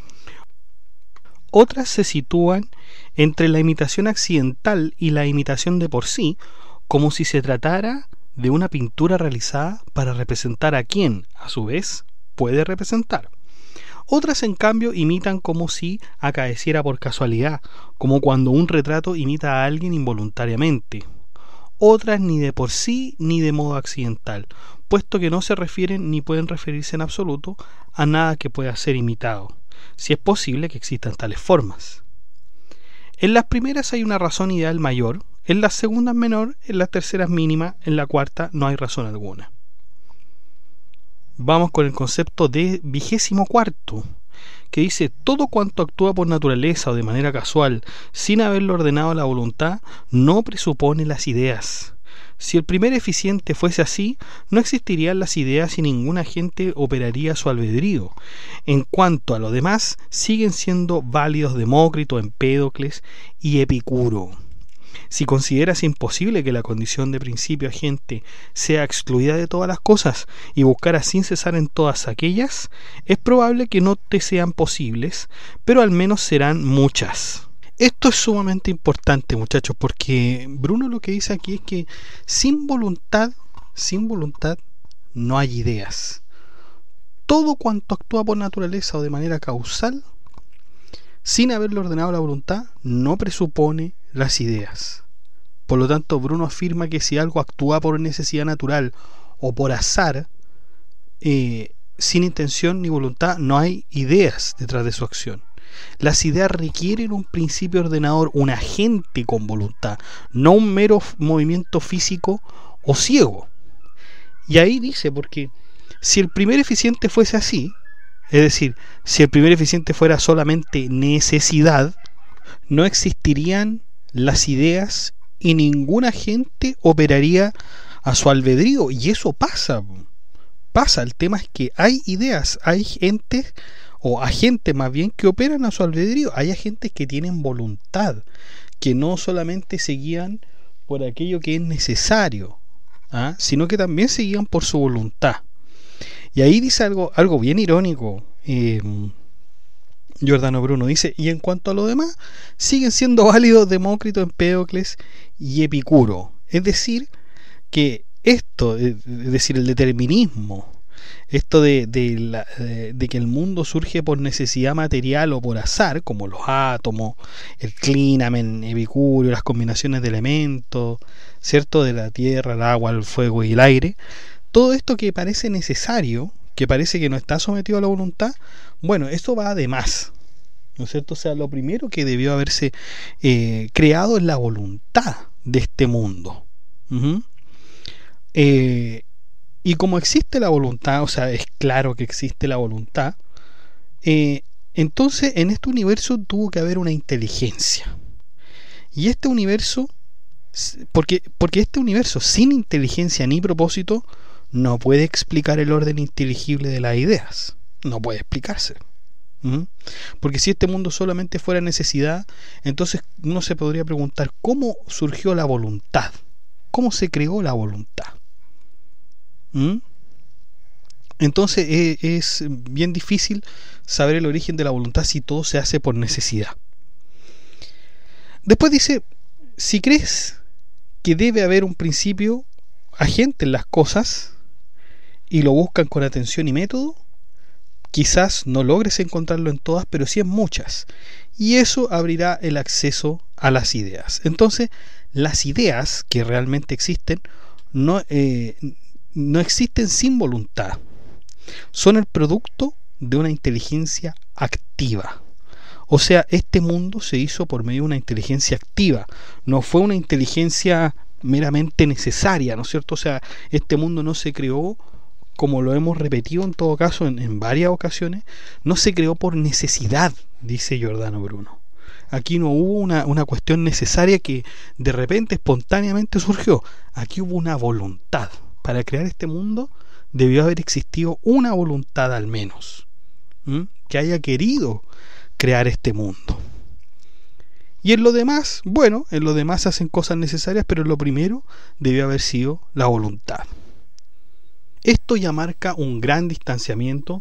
Otras se sitúan entre la imitación accidental y la imitación de por sí, como si se tratara de una pintura realizada para representar a quien, a su vez, puede representar. Otras, en cambio, imitan como si acaeciera por casualidad, como cuando un retrato imita a alguien involuntariamente. Otras ni de por sí ni de modo accidental, puesto que no se refieren ni pueden referirse en absoluto a nada que pueda ser imitado, si es posible que existan tales formas. En las primeras hay una razón ideal mayor, en las segundas menor, en las terceras mínima, en la cuarta no hay razón alguna. Vamos con el concepto de 24º, que dice: todo cuanto actúa por naturaleza o de manera casual, sin haberlo ordenado a la voluntad, no presupone las ideas. Si el primer eficiente fuese así, no existirían las ideas y ningún agente operaría a su albedrío. En cuanto a lo demás, siguen siendo válidos Demócrito, Empédocles y Epicuro. Si consideras imposible que la condición de principio agente sea excluida de todas las cosas y buscaras sin cesar en todas aquellas, es probable que no te sean posibles, pero al menos serán muchas. Esto es sumamente importante, muchachos, porque Bruno lo que dice aquí es que sin voluntad no hay ideas. Todo cuanto actúa por naturaleza o de manera causal, sin haberlo ordenado la voluntad, no presupone las ideas. Por lo tanto, Bruno afirma que si algo actúa por necesidad natural o por azar, sin intención ni voluntad, no hay ideas detrás de su acción. Las ideas requieren un principio ordenador, un agente con voluntad, no un mero movimiento físico o ciego. Y ahí dice, porque si el primer eficiente fuese así, es decir, si el primer eficiente fuera solamente necesidad, no existirían las ideas y ningún agente operaría a su albedrío. Y eso pasa. El tema es que hay ideas, hay entes o agentes más bien, que operan a su albedrío. Hay agentes que tienen voluntad, que no solamente se guían por aquello que es necesario, sino que también se guían por su voluntad. Y ahí dice algo bien irónico, Giordano Bruno dice: y en cuanto a lo demás, siguen siendo válidos Demócrito, Empédocles y Epicuro. Es decir, que esto, es decir, el determinismo, esto de que el mundo surge por necesidad material o por azar, como los átomos, el clinamen, Epicurio, las combinaciones de elementos, ¿cierto?, de la tierra, el agua, el fuego y el aire, todo esto que parece necesario, que parece que no está sometido a la voluntad, bueno, eso va de más, ¿no es cierto? O sea, lo primero que debió haberse creado es la voluntad de este mundo. Y como existe la voluntad, o sea, es claro que existe la voluntad, entonces en este universo tuvo que haber una inteligencia. Y este universo, porque este universo sin inteligencia ni propósito no puede explicar el orden inteligible de las ideas, no puede explicarse. Porque si este mundo solamente fuera necesidad, entonces uno se podría preguntar cómo surgió la voluntad, cómo se creó la voluntad. Entonces es bien difícil saber el origen de la voluntad si todo se hace por necesidad. Después dice: si crees que debe haber un principio agente en las cosas y lo buscan con atención y método, quizás no logres encontrarlo en todas, pero sí en muchas, y eso abrirá el acceso a las ideas. Entonces, las ideas que realmente existen no existen sin voluntad, son el producto de una inteligencia activa. O sea, este mundo se hizo por medio de una inteligencia activa, no fue una inteligencia meramente necesaria, ¿no es cierto? O sea, este mundo no se creó, como lo hemos repetido en todo caso en varias ocasiones, no se creó por necesidad, dice Giordano Bruno. Aquí no hubo una cuestión necesaria que de repente espontáneamente surgió. Aquí hubo una voluntad. Para crear este mundo debió haber existido una voluntad al menos, que haya querido crear este mundo. Y en lo demás, bueno, en lo demás se hacen cosas necesarias, pero lo primero debió haber sido la voluntad. Esto ya marca un gran distanciamiento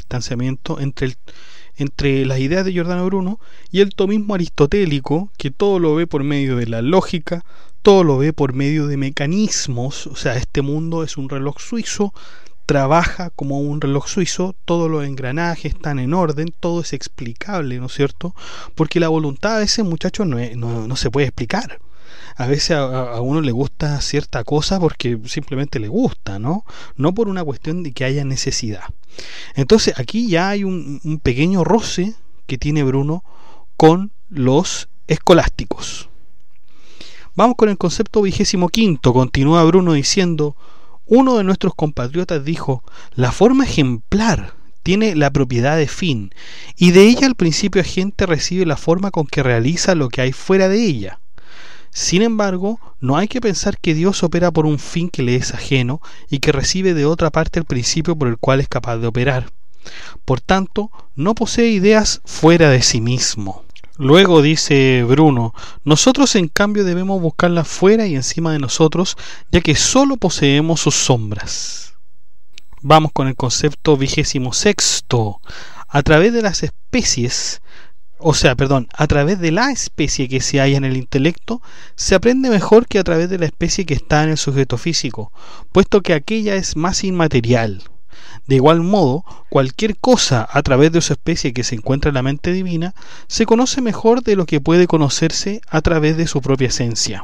entre las ideas de Giordano Bruno y el tomismo aristotélico, que todo lo ve por medio de la lógica, todo lo ve por medio de mecanismos. O sea, este mundo es un reloj suizo, trabaja como un reloj suizo, todos los engranajes están en orden, todo es explicable, ¿no es cierto? Porque la voluntad a veces, muchachos, no se puede explicar. A veces a uno le gusta cierta cosa porque simplemente le gusta, ¿no? No por una cuestión de que haya necesidad. Entonces aquí ya hay un pequeño roce que tiene Bruno con los escolásticos. Vamos con el concepto 25. Continúa Bruno diciendo: uno de nuestros compatriotas dijo: la forma ejemplar tiene la propiedad de fin, y de ella el principio agente recibe la forma con que realiza lo que hay fuera de ella. Sin embargo, no hay que pensar que Dios opera por un fin que le es ajeno y que recibe de otra parte el principio por el cual es capaz de operar. Por tanto, no posee ideas fuera de sí mismo. Luego dice Bruno: nosotros en cambio debemos buscarlas fuera y encima de nosotros, ya que sólo poseemos sus sombras. Vamos con el concepto 26. A través de las especies, a través de la especie que se halla en el intelecto, se aprende mejor que a través de la especie que está en el sujeto físico, puesto que aquella es más inmaterial. De igual modo, cualquier cosa a través de su especie que se encuentra en la mente divina, se conoce mejor de lo que puede conocerse a través de su propia esencia.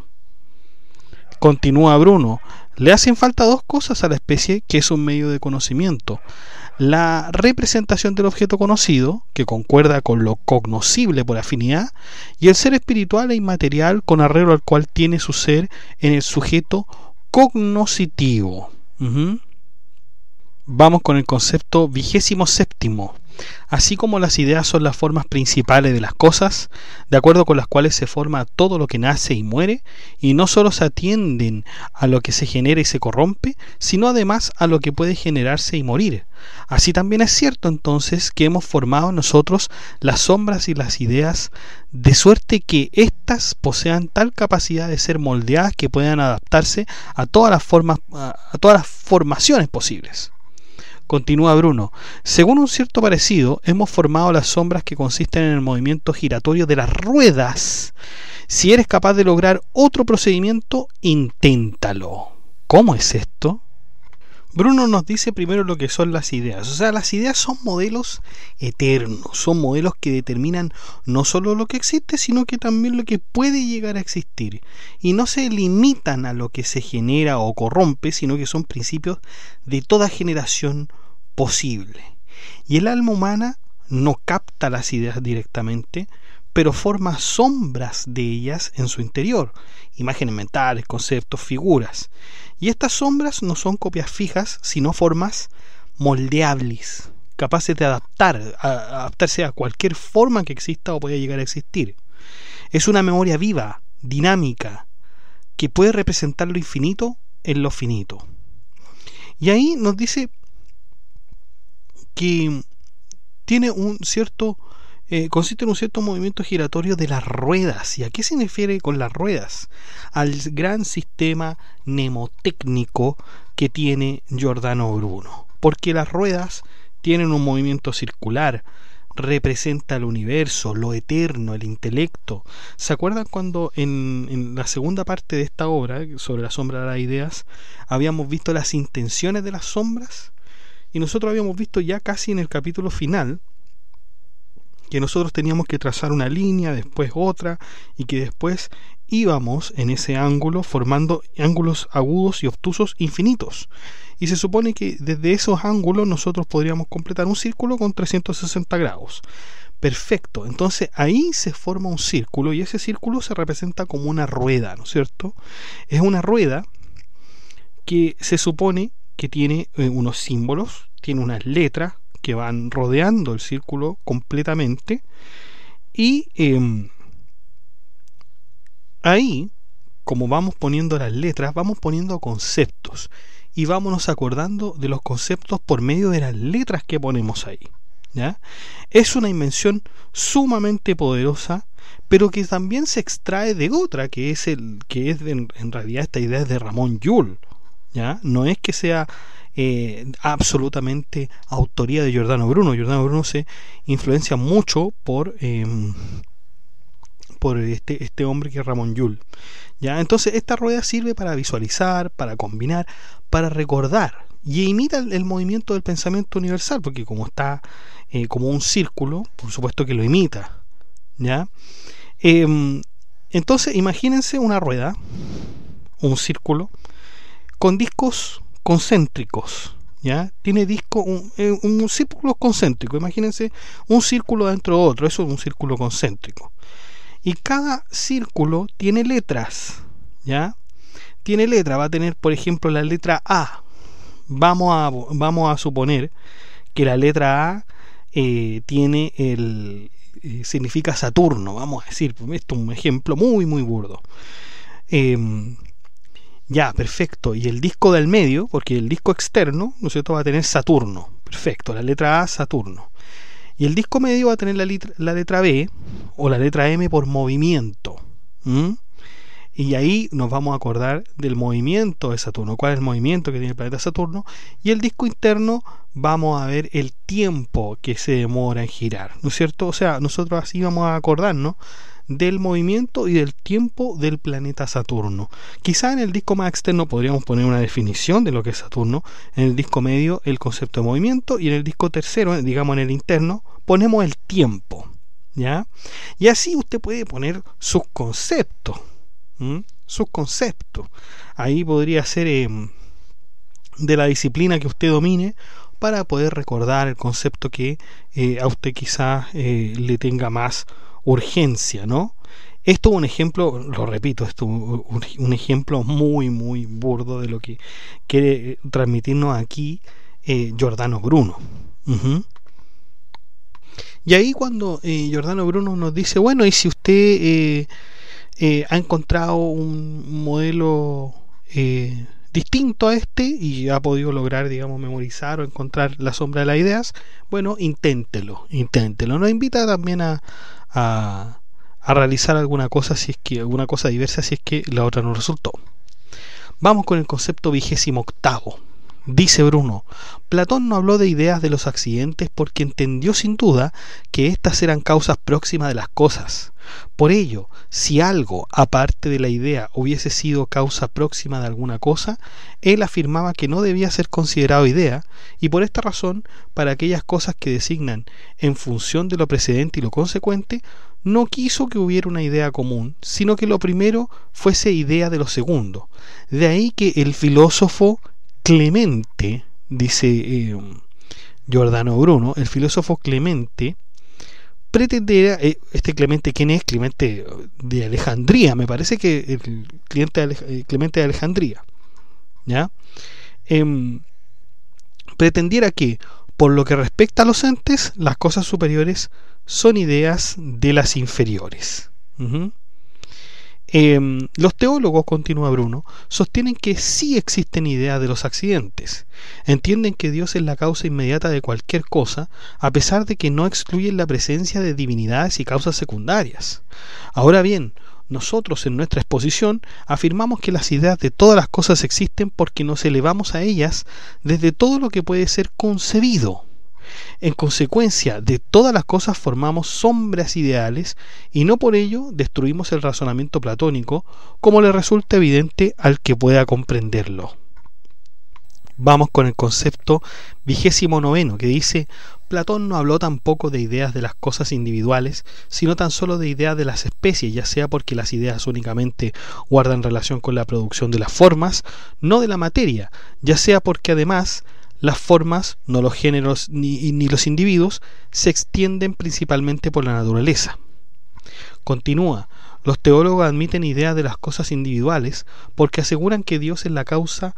Continúa Bruno: le hacen falta dos cosas a la especie que es un medio de conocimiento: la representación del objeto conocido, que concuerda con lo cognoscible por afinidad, y el ser espiritual e inmaterial con arreglo al cual tiene su ser en el sujeto cognoscitivo. Vamos con el concepto 27. Así como las ideas son las formas principales de las cosas, de acuerdo con las cuales se forma todo lo que nace y muere, y no solo se atienden a lo que se genera y se corrompe, sino además a lo que puede generarse y morir. Así también es cierto entonces que hemos formado en nosotros las sombras y las ideas, de suerte que éstas posean tal capacidad de ser moldeadas que puedan adaptarse a todas las formas, a todas las formaciones posibles. Continúa Bruno: según un cierto parecido, hemos formado las sombras que consisten en el movimiento giratorio de las ruedas. Si eres capaz de lograr otro procedimiento, inténtalo. ¿Cómo es esto? Bruno nos dice primero lo que son las ideas. O sea, las ideas son modelos eternos, son modelos que determinan no solo lo que existe, sino que también lo que puede llegar a existir. Y no se limitan a lo que se genera o corrompe, sino que son principios de toda generación posible. Y el alma humana no capta las ideas directamente, pero forma sombras de ellas en su interior, imágenes mentales, conceptos, figuras. Y estas sombras no son copias fijas, sino formas moldeables, capaces de adaptarse a cualquier forma que exista o pueda llegar a existir. Es una memoria viva, dinámica, que puede representar lo infinito en lo finito. Y ahí nos dice que tiene un cierto consiste en un cierto movimiento giratorio de las ruedas. ¿Y a qué se refiere con las ruedas? Al gran sistema mnemotécnico que tiene Giordano Bruno, porque las ruedas tienen un movimiento circular, representa el universo, lo eterno, el intelecto. ¿Se acuerdan cuando en la segunda parte de esta obra, sobre la sombra de las ideas, habíamos visto las intenciones de las sombras? Y nosotros habíamos visto ya casi en el capítulo final que nosotros teníamos que trazar una línea, después otra, y que después íbamos en ese ángulo formando ángulos agudos y obtusos infinitos. Y se supone que desde esos ángulos nosotros podríamos completar un círculo con 360 grados. Perfecto, entonces ahí se forma un círculo y ese círculo se representa como una rueda, ¿no es cierto? Es una rueda que se supone que tiene unos símbolos, tiene unas letras que van rodeando el círculo completamente, y ahí, como vamos poniendo las letras, vamos poniendo conceptos y vámonos acordando de los conceptos por medio de las letras que ponemos ahí, ¿ya? Es una invención sumamente poderosa, pero que también se extrae de otra, que es en realidad esta idea es de Ramón Llull, ¿ya? No es que sea absolutamente autoría de Giordano Bruno. Giordano Bruno se influencia mucho por este hombre que es Ramón Llull, ¿ya? Entonces esta rueda sirve para visualizar, para combinar, para recordar, y imita el movimiento del pensamiento universal, porque como está como un círculo, por supuesto que lo imita, ¿ya? Entonces imagínense una rueda, un círculo con discos concéntricos, ¿ya? Tiene un círculo concéntrico. Imagínense un círculo dentro de otro, eso es un círculo concéntrico. Y cada círculo tiene letras, ¿ya? Tiene letra, va a tener, por ejemplo, la letra A. Vamos a suponer que la letra A tiene significa Saturno, vamos a decir. Esto es un ejemplo muy, muy burdo. Ya, perfecto. Y el disco del medio, porque el disco externo, ¿no es cierto?, va a tener Saturno. Perfecto, la letra A, Saturno. Y el disco medio va a tener la letra B o la letra M por movimiento. Y ahí nos vamos a acordar del movimiento de Saturno. ¿Cuál es el movimiento que tiene el planeta Saturno? Y el disco interno vamos a ver el tiempo que se demora en girar, ¿no es cierto? O sea, nosotros así vamos a acordarnos del movimiento y del tiempo del planeta Saturno. Quizá en el disco más externo podríamos poner una definición de lo que es Saturno, en el disco medio el concepto de movimiento, y en el disco tercero, digamos en el interno, ponemos el tiempo, ¿ya? Y así usted puede poner sus conceptos, sus conceptos. Ahí podría ser de la disciplina que usted domine, para poder recordar el concepto que a usted quizás le tenga más urgencia, ¿no? Esto es un ejemplo, lo repito, esto es un ejemplo muy, muy burdo de lo que quiere transmitirnos aquí Giordano Bruno. Y ahí cuando Giordano Bruno nos dice, bueno, y si usted ha encontrado un modelo distinto a este y ha podido lograr, digamos, memorizar o encontrar la sombra de las ideas, bueno, inténtelo. Nos invita también a realizar alguna cosa diversa si es que la otra no resultó. Vamos con el concepto 28º. Dice Bruno, Platón no habló de ideas de los accidentes porque entendió sin duda que éstas eran causas próximas de las cosas. Por ello, si algo, aparte de la idea, hubiese sido causa próxima de alguna cosa, él afirmaba que no debía ser considerado idea, y por esta razón, para aquellas cosas que designan en función de lo precedente y lo consecuente, no quiso que hubiera una idea común, sino que lo primero fuese idea de lo segundo. De ahí que el filósofo Clemente, dice Giordano Bruno, el filósofo Clemente pretendiera, Clemente, ¿quién es? Clemente de Alejandría, me parece que el Clemente de Alejandría, ¿ya? Pretendiera que, por lo que respecta a los entes, las cosas superiores son ideas de las inferiores. Los teólogos, continúa Bruno, sostienen que sí existen ideas de los accidentes. Entienden que Dios es la causa inmediata de cualquier cosa, a pesar de que no excluyen la presencia de divinidades y causas secundarias. Ahora bien, nosotros en nuestra exposición afirmamos que las ideas de todas las cosas existen porque nos elevamos a ellas desde todo lo que puede ser concebido. En consecuencia, de todas las cosas formamos sombras ideales y no por ello destruimos el razonamiento platónico, como le resulta evidente al que pueda comprenderlo. Vamos con el concepto 29º, que dice: Platón no habló tampoco de ideas de las cosas individuales, sino tan solo de ideas de las especies, ya sea porque las ideas únicamente guardan relación con la producción de las formas, no de la materia, ya sea porque además las formas, no los géneros ni los individuos, se extienden principalmente por la naturaleza. Continúa, los teólogos admiten ideas de las cosas individuales porque aseguran que Dios es la causa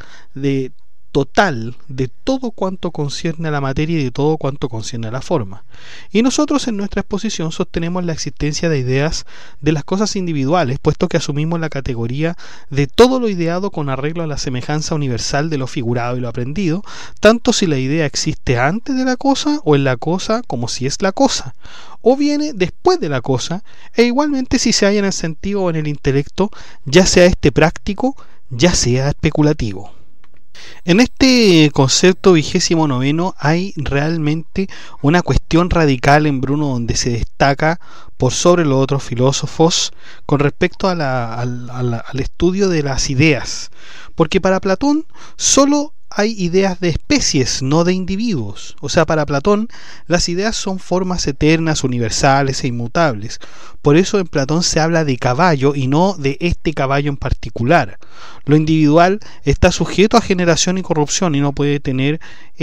total de todo cuanto concierne a la materia y de todo cuanto concierne a la forma. Y nosotros en nuestra exposición sostenemos la existencia de ideas de las cosas individuales, puesto que asumimos la categoría de todo lo ideado con arreglo a la semejanza universal de lo figurado y lo aprendido, tanto si la idea existe antes de la cosa o en la cosa como si es la cosa, o viene después de la cosa, e igualmente si se halla en el sentido o en el intelecto, ya sea este práctico, ya sea especulativo. En este concepto 29º hay realmente una cuestión radical en Bruno donde se destaca por sobre los otros filósofos con respecto al estudio de las ideas, porque para Platón solo hay ideas de especies, no de individuos. O sea, para Platón las ideas son formas eternas, universales e inmutables. Por eso en Platón se habla de caballo y no de este caballo en particular. Lo individual está sujeto a generación y corrupción y no puede tener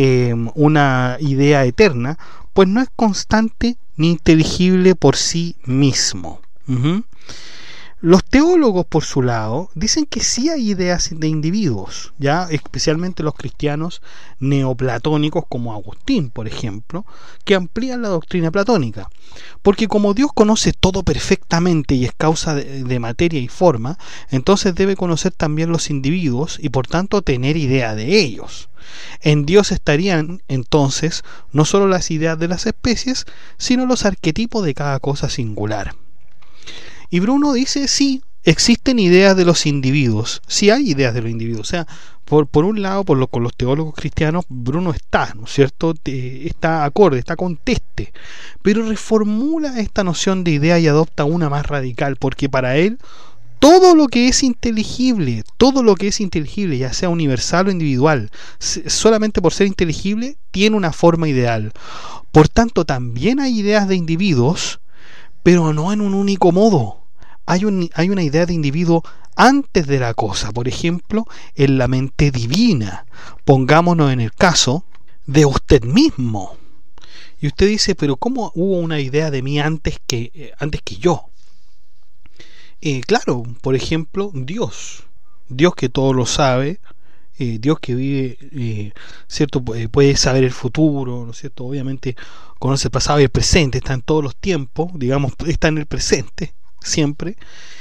una idea eterna, pues no es constante ni inteligible por sí mismo. Los teólogos, por su lado, dicen que sí hay ideas de individuos, ya especialmente los cristianos neoplatónicos como Agustín, por ejemplo, que amplían la doctrina platónica, porque como Dios conoce todo perfectamente y es causa de materia y forma, entonces debe conocer también los individuos y por tanto tener idea de ellos. En Dios estarían entonces no solo las ideas de las especies, sino los arquetipos de cada cosa singular. Y Bruno dice, sí, existen ideas de los individuos, sí hay ideas de los individuos. O sea, por un lado, con los teólogos cristianos, Bruno está, ¿no es cierto? Está acorde, está conteste, pero reformula esta noción de idea y adopta una más radical, porque para él, todo lo que es inteligible, ya sea universal o individual, solamente por ser inteligible, tiene una forma ideal. Por tanto, también hay ideas de individuos, pero no en un único modo. Hay una idea de individuo antes de la cosa, por ejemplo, en la mente divina. Pongámonos en el caso de usted mismo. Y usted dice, pero ¿cómo hubo una idea de mí antes que yo? Claro, por ejemplo, Dios que todo lo sabe Dios que vive, ¿cierto? Puede saber el futuro, ¿no es cierto? Obviamente conoce el pasado y el presente, está en todos los tiempos, digamos, está en el presente, siempre.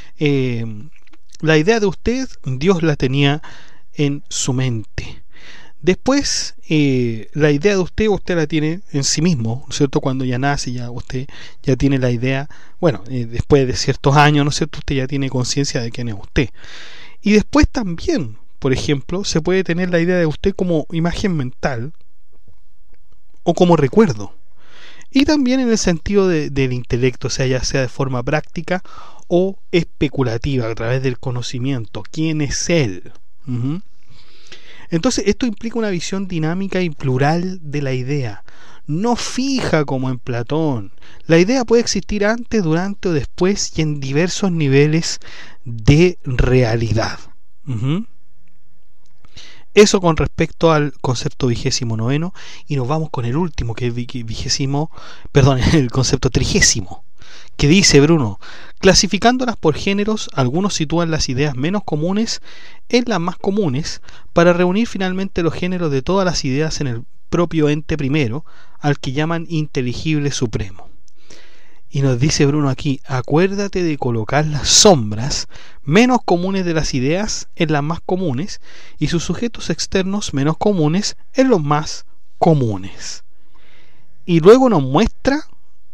La idea de usted, Dios la tenía en su mente. Después, la idea de usted la tiene en sí mismo, ¿no es cierto? Cuando ya nace, ya usted ya tiene la idea, bueno, después de ciertos años, ¿no es cierto? Usted ya tiene conciencia de quién es usted. Y después también, por ejemplo, se puede tener la idea de usted como imagen mental o como recuerdo. Y también en el sentido del intelecto, o sea, ya sea de forma práctica o especulativa, a través del conocimiento. ¿Quién es él? Entonces, esto implica una visión dinámica y plural de la idea, no fija como en Platón. La idea puede existir antes, durante o después y en diversos niveles de realidad. Eso con respecto al concepto 29, y nos vamos con el último, que es el concepto 30, que dice Bruno: clasificándolas por géneros, algunos sitúan las ideas menos comunes en las más comunes, para reunir finalmente los géneros de todas las ideas en el propio ente primero, al que llaman inteligible supremo. Y nos dice Bruno aquí: acuérdate de colocar las sombras menos comunes de las ideas en las más comunes, y sus sujetos externos menos comunes en los más comunes. Y luego nos muestra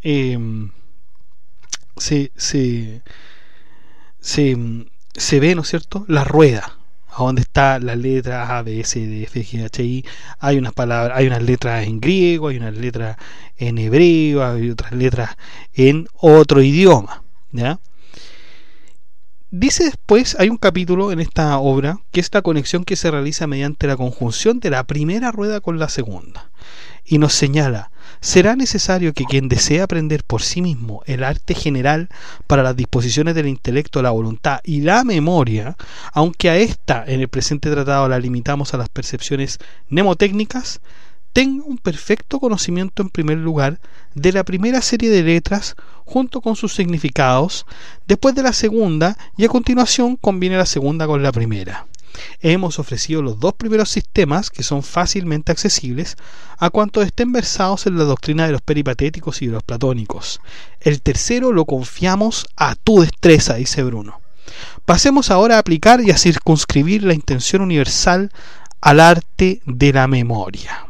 se ve, ¿no es cierto?, la rueda, a donde está las letras A, B, C, D, F, G, H, I. Hay unas palabras, hay unas letras en griego, hay unas letras en hebreo, hay otras letras en otro idioma, ¿ya? Dice después, hay un capítulo en esta obra que es la conexión que se realiza mediante la conjunción de la primera rueda con la segunda, y nos señala: será necesario que quien desea aprender por sí mismo el arte general para las disposiciones del intelecto, la voluntad y la memoria, aunque a esta en el presente tratado la limitamos a las percepciones mnemotécnicas, tenga un perfecto conocimiento en primer lugar de la primera serie de letras junto con sus significados, después de la segunda, y a continuación combine la segunda con la primera. Hemos ofrecido los dos primeros sistemas, que son fácilmente accesibles a cuantos estén versados en la doctrina de los peripatéticos y de los platónicos. El tercero lo confiamos a tu destreza, dice Bruno. Pasemos ahora a aplicar y a circunscribir la intención universal al arte de la memoria.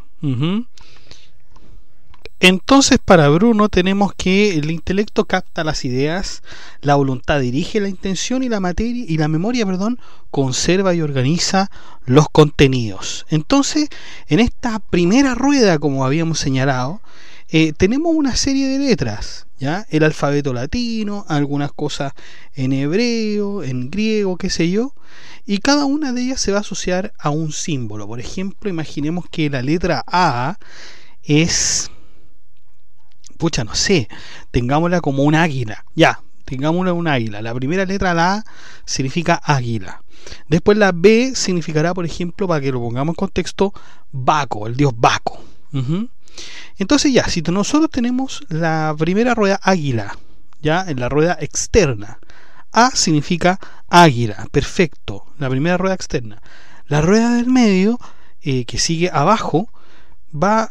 Entonces, para Bruno tenemos que el intelecto capta las ideas, la voluntad dirige la intención, y la materia y la memoria, conserva y organiza los contenidos. Entonces, en esta primera rueda, como habíamos señalado, tenemos una serie de letras, ¿ya? El alfabeto latino, algunas cosas en hebreo, en griego, qué sé yo, y cada una de ellas se va a asociar a un símbolo. Por ejemplo, imaginemos que la letra A es, no sé, tengámosla como un águila, ya, tengámosla un águila. La primera letra, la A, significa águila. Después la B significará, por ejemplo, para que lo pongamos en contexto, Baco, el dios Baco. Entonces, ya, si nosotros tenemos la primera rueda águila, ya, en la rueda externa, A significa águila, perfecto, la primera rueda externa. La rueda del medio, que sigue abajo, va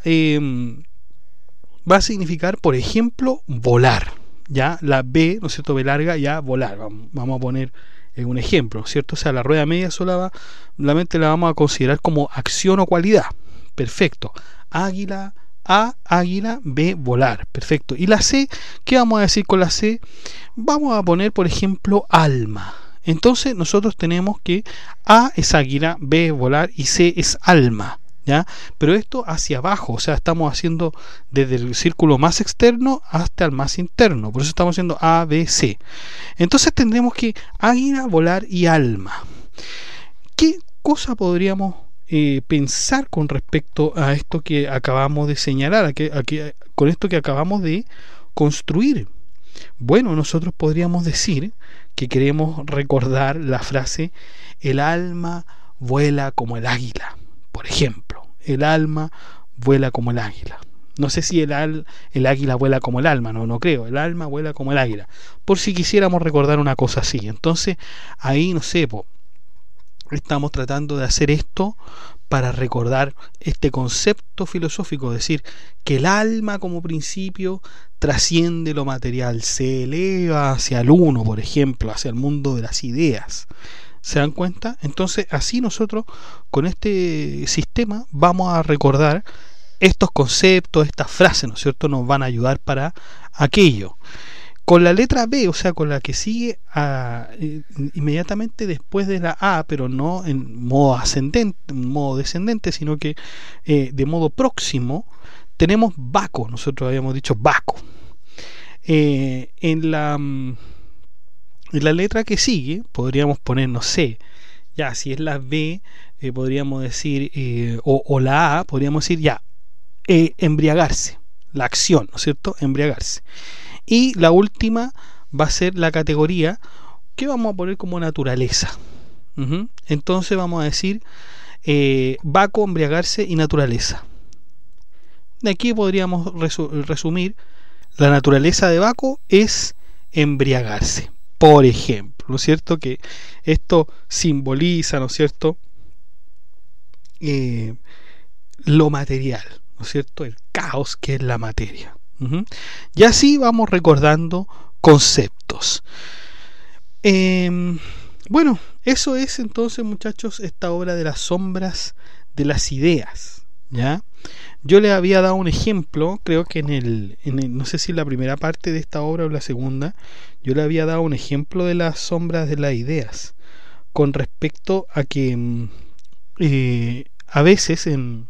a significar, por ejemplo, volar, ya. La B, ¿no es cierto?, B larga, ya, volar. Vamos a poner un ejemplo, ¿no es cierto? O sea, la rueda media solamente la vamos a considerar como acción o cualidad. Perfecto. Águila, A, águila, B, volar. Perfecto. Y la C, ¿qué vamos a decir con la C? Vamos a poner, por ejemplo, alma. Entonces nosotros tenemos que A es águila, B es volar y C es alma, ¿ya? Pero esto hacia abajo, o sea, estamos haciendo desde el círculo más externo hasta el más interno. Por eso estamos haciendo A, B, C. Entonces tendremos que águila, volar y alma. ¿Qué cosa podríamos pensar con respecto a esto que acabamos de señalar, con esto que acabamos de construir? Bueno, nosotros podríamos decir que queremos recordar la frase: el alma vuela como el águila, por ejemplo. El alma vuela como el águila. No sé si el águila vuela como el alma, no creo. El alma vuela como el águila, por si quisiéramos recordar una cosa así. Entonces ahí, no sé, estamos tratando de hacer esto para recordar este concepto filosófico, es decir, que el alma como principio trasciende lo material, se eleva hacia el uno, por ejemplo, hacia el mundo de las ideas. ¿Se dan cuenta? Entonces, así nosotros con este sistema vamos a recordar estos conceptos, estas frases, ¿no es cierto? Nos van a ayudar para aquello. Con la letra B, o sea, con la que sigue inmediatamente después de la A, pero no en modo ascendente, en modo descendente, sino que de modo próximo, tenemos Baco. Nosotros habíamos dicho Baco. En la letra que sigue podríamos poner, no sé, ya si es la B, podríamos decir, o la A, podríamos decir ya, embriagarse, la acción, ¿no es cierto? Embriagarse. Y la última va a ser la categoría que vamos a poner como naturaleza. Entonces vamos a decir Baco, embriagarse y naturaleza. De aquí podríamos resumir: la naturaleza de Baco es embriagarse, por ejemplo, ¿no es cierto? Que esto simboliza, ¿no es cierto?, lo material, ¿no es cierto?, el caos que es la materia. Y así vamos recordando conceptos. Bueno, eso es entonces, muchachos, esta obra de las sombras de las ideas, ¿ya? Yo le había dado un ejemplo, creo que en el no sé si la primera parte de esta obra o la segunda, yo le había dado un ejemplo de las sombras de las ideas, con respecto a que a veces en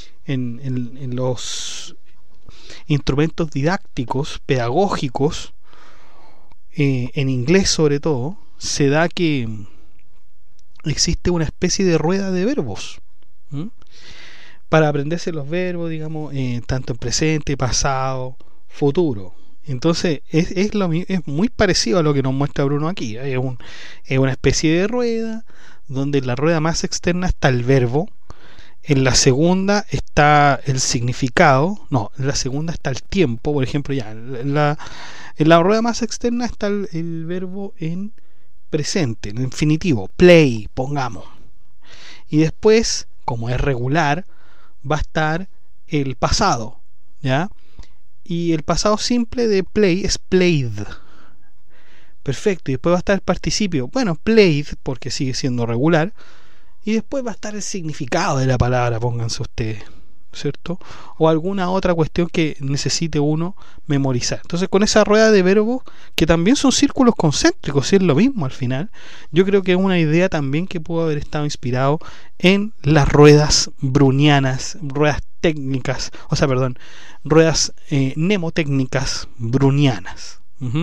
los instrumentos didácticos, pedagógicos, en inglés sobre todo, se da que existe una especie de rueda de verbos, para aprenderse los verbos, digamos, tanto en presente, pasado, futuro. Entonces es muy parecido a lo que nos muestra Bruno aquí. Es una especie de rueda donde en la rueda más externa está el verbo, en la segunda está el significado, no, en la segunda está el tiempo, por ejemplo, ya en la rueda más externa está el verbo en presente, en infinitivo, play, pongamos. Y después, como es regular, va a estar el pasado, ¿ya? Y el pasado simple de play es played. Perfecto, y después va a estar el participio, bueno, played, porque sigue siendo regular. Y después va a estar el significado de la palabra, pónganse ustedes, ¿cierto? O alguna otra cuestión que necesite uno memorizar. Entonces, con esa rueda de verbos, que también son círculos concéntricos, y es lo mismo al final, yo creo que es una idea también que pudo haber estado inspirado en las ruedas brunianas, ruedas técnicas, ruedas mnemotécnicas brunianas.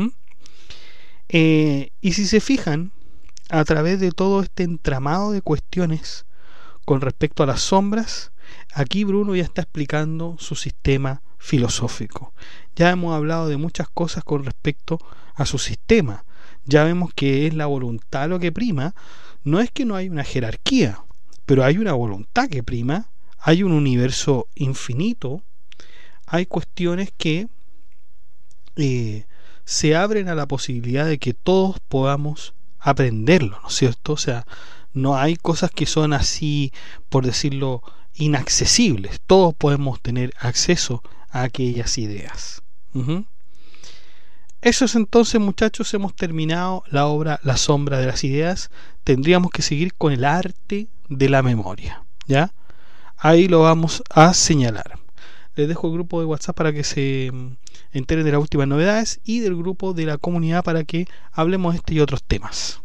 Y si se fijan, a través de todo este entramado de cuestiones con respecto a las sombras, aquí Bruno ya está explicando su sistema filosófico. Ya hemos hablado de muchas cosas con respecto a su sistema. Ya vemos que es la voluntad lo que prima. No es que no hay una jerarquía, pero hay una voluntad que prima, hay un universo infinito, hay cuestiones que se abren a la posibilidad de que todos podamos aprenderlo, ¿no es cierto? O sea, no hay cosas que son así, por decirlo, inaccesibles. Todos podemos tener acceso a aquellas ideas. Eso es entonces, muchachos, hemos terminado la obra La sombra de las ideas. Tendríamos que seguir con el arte de la memoria, ¿ya? Ahí lo vamos a señalar. Les dejo el grupo de WhatsApp para que se enteren de las últimas novedades y del grupo de la comunidad para que hablemos de este y otros temas.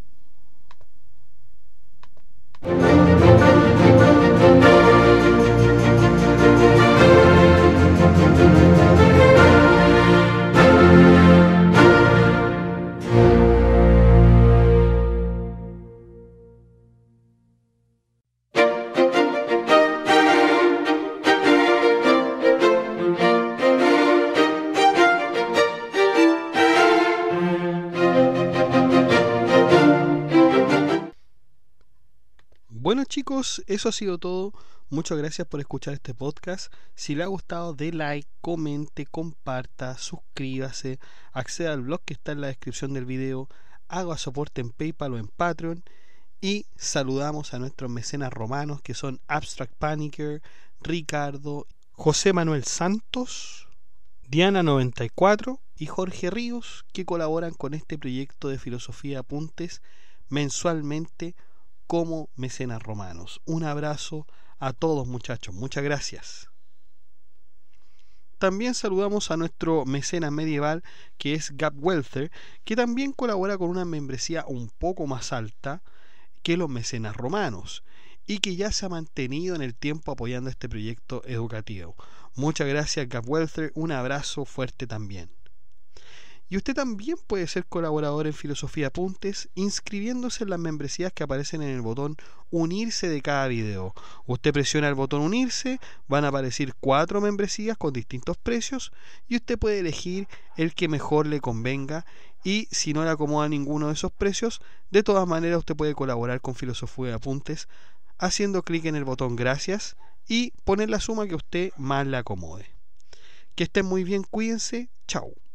Bueno, chicos, eso ha sido todo. Muchas gracias por escuchar este podcast. Si le ha gustado, dé like, comente, comparta, suscríbase, acceda al blog que está en la descripción del video, haga soporte en PayPal o en Patreon Y saludamos a nuestros mecenas romanos que son Abstract Panicker, Ricardo, José Manuel Santos, Diana94 y Jorge Ríos, que colaboran con este proyecto de Filosofía Apuntes mensualmente como mecenas romanos. Un abrazo a todos, muchachos, muchas gracias. También saludamos a nuestro mecenas medieval, que es Gab Welther, que también colabora con una membresía un poco más alta que los mecenas romanos y que ya se ha mantenido en el tiempo apoyando este proyecto educativo. Muchas gracias, Gab Welther, un abrazo fuerte también. Y usted también puede ser colaborador en Filosofía Apuntes inscribiéndose en las membresías que aparecen en el botón unirse de cada video. Usted presiona el botón unirse, van a aparecer 4 membresías con distintos precios y usted puede elegir el que mejor le convenga, y si no le acomoda ninguno de esos precios, de todas maneras usted puede colaborar con Filosofía Apuntes haciendo clic en el botón gracias y poner la suma que a usted más le acomode. Que estén muy bien, cuídense, chao.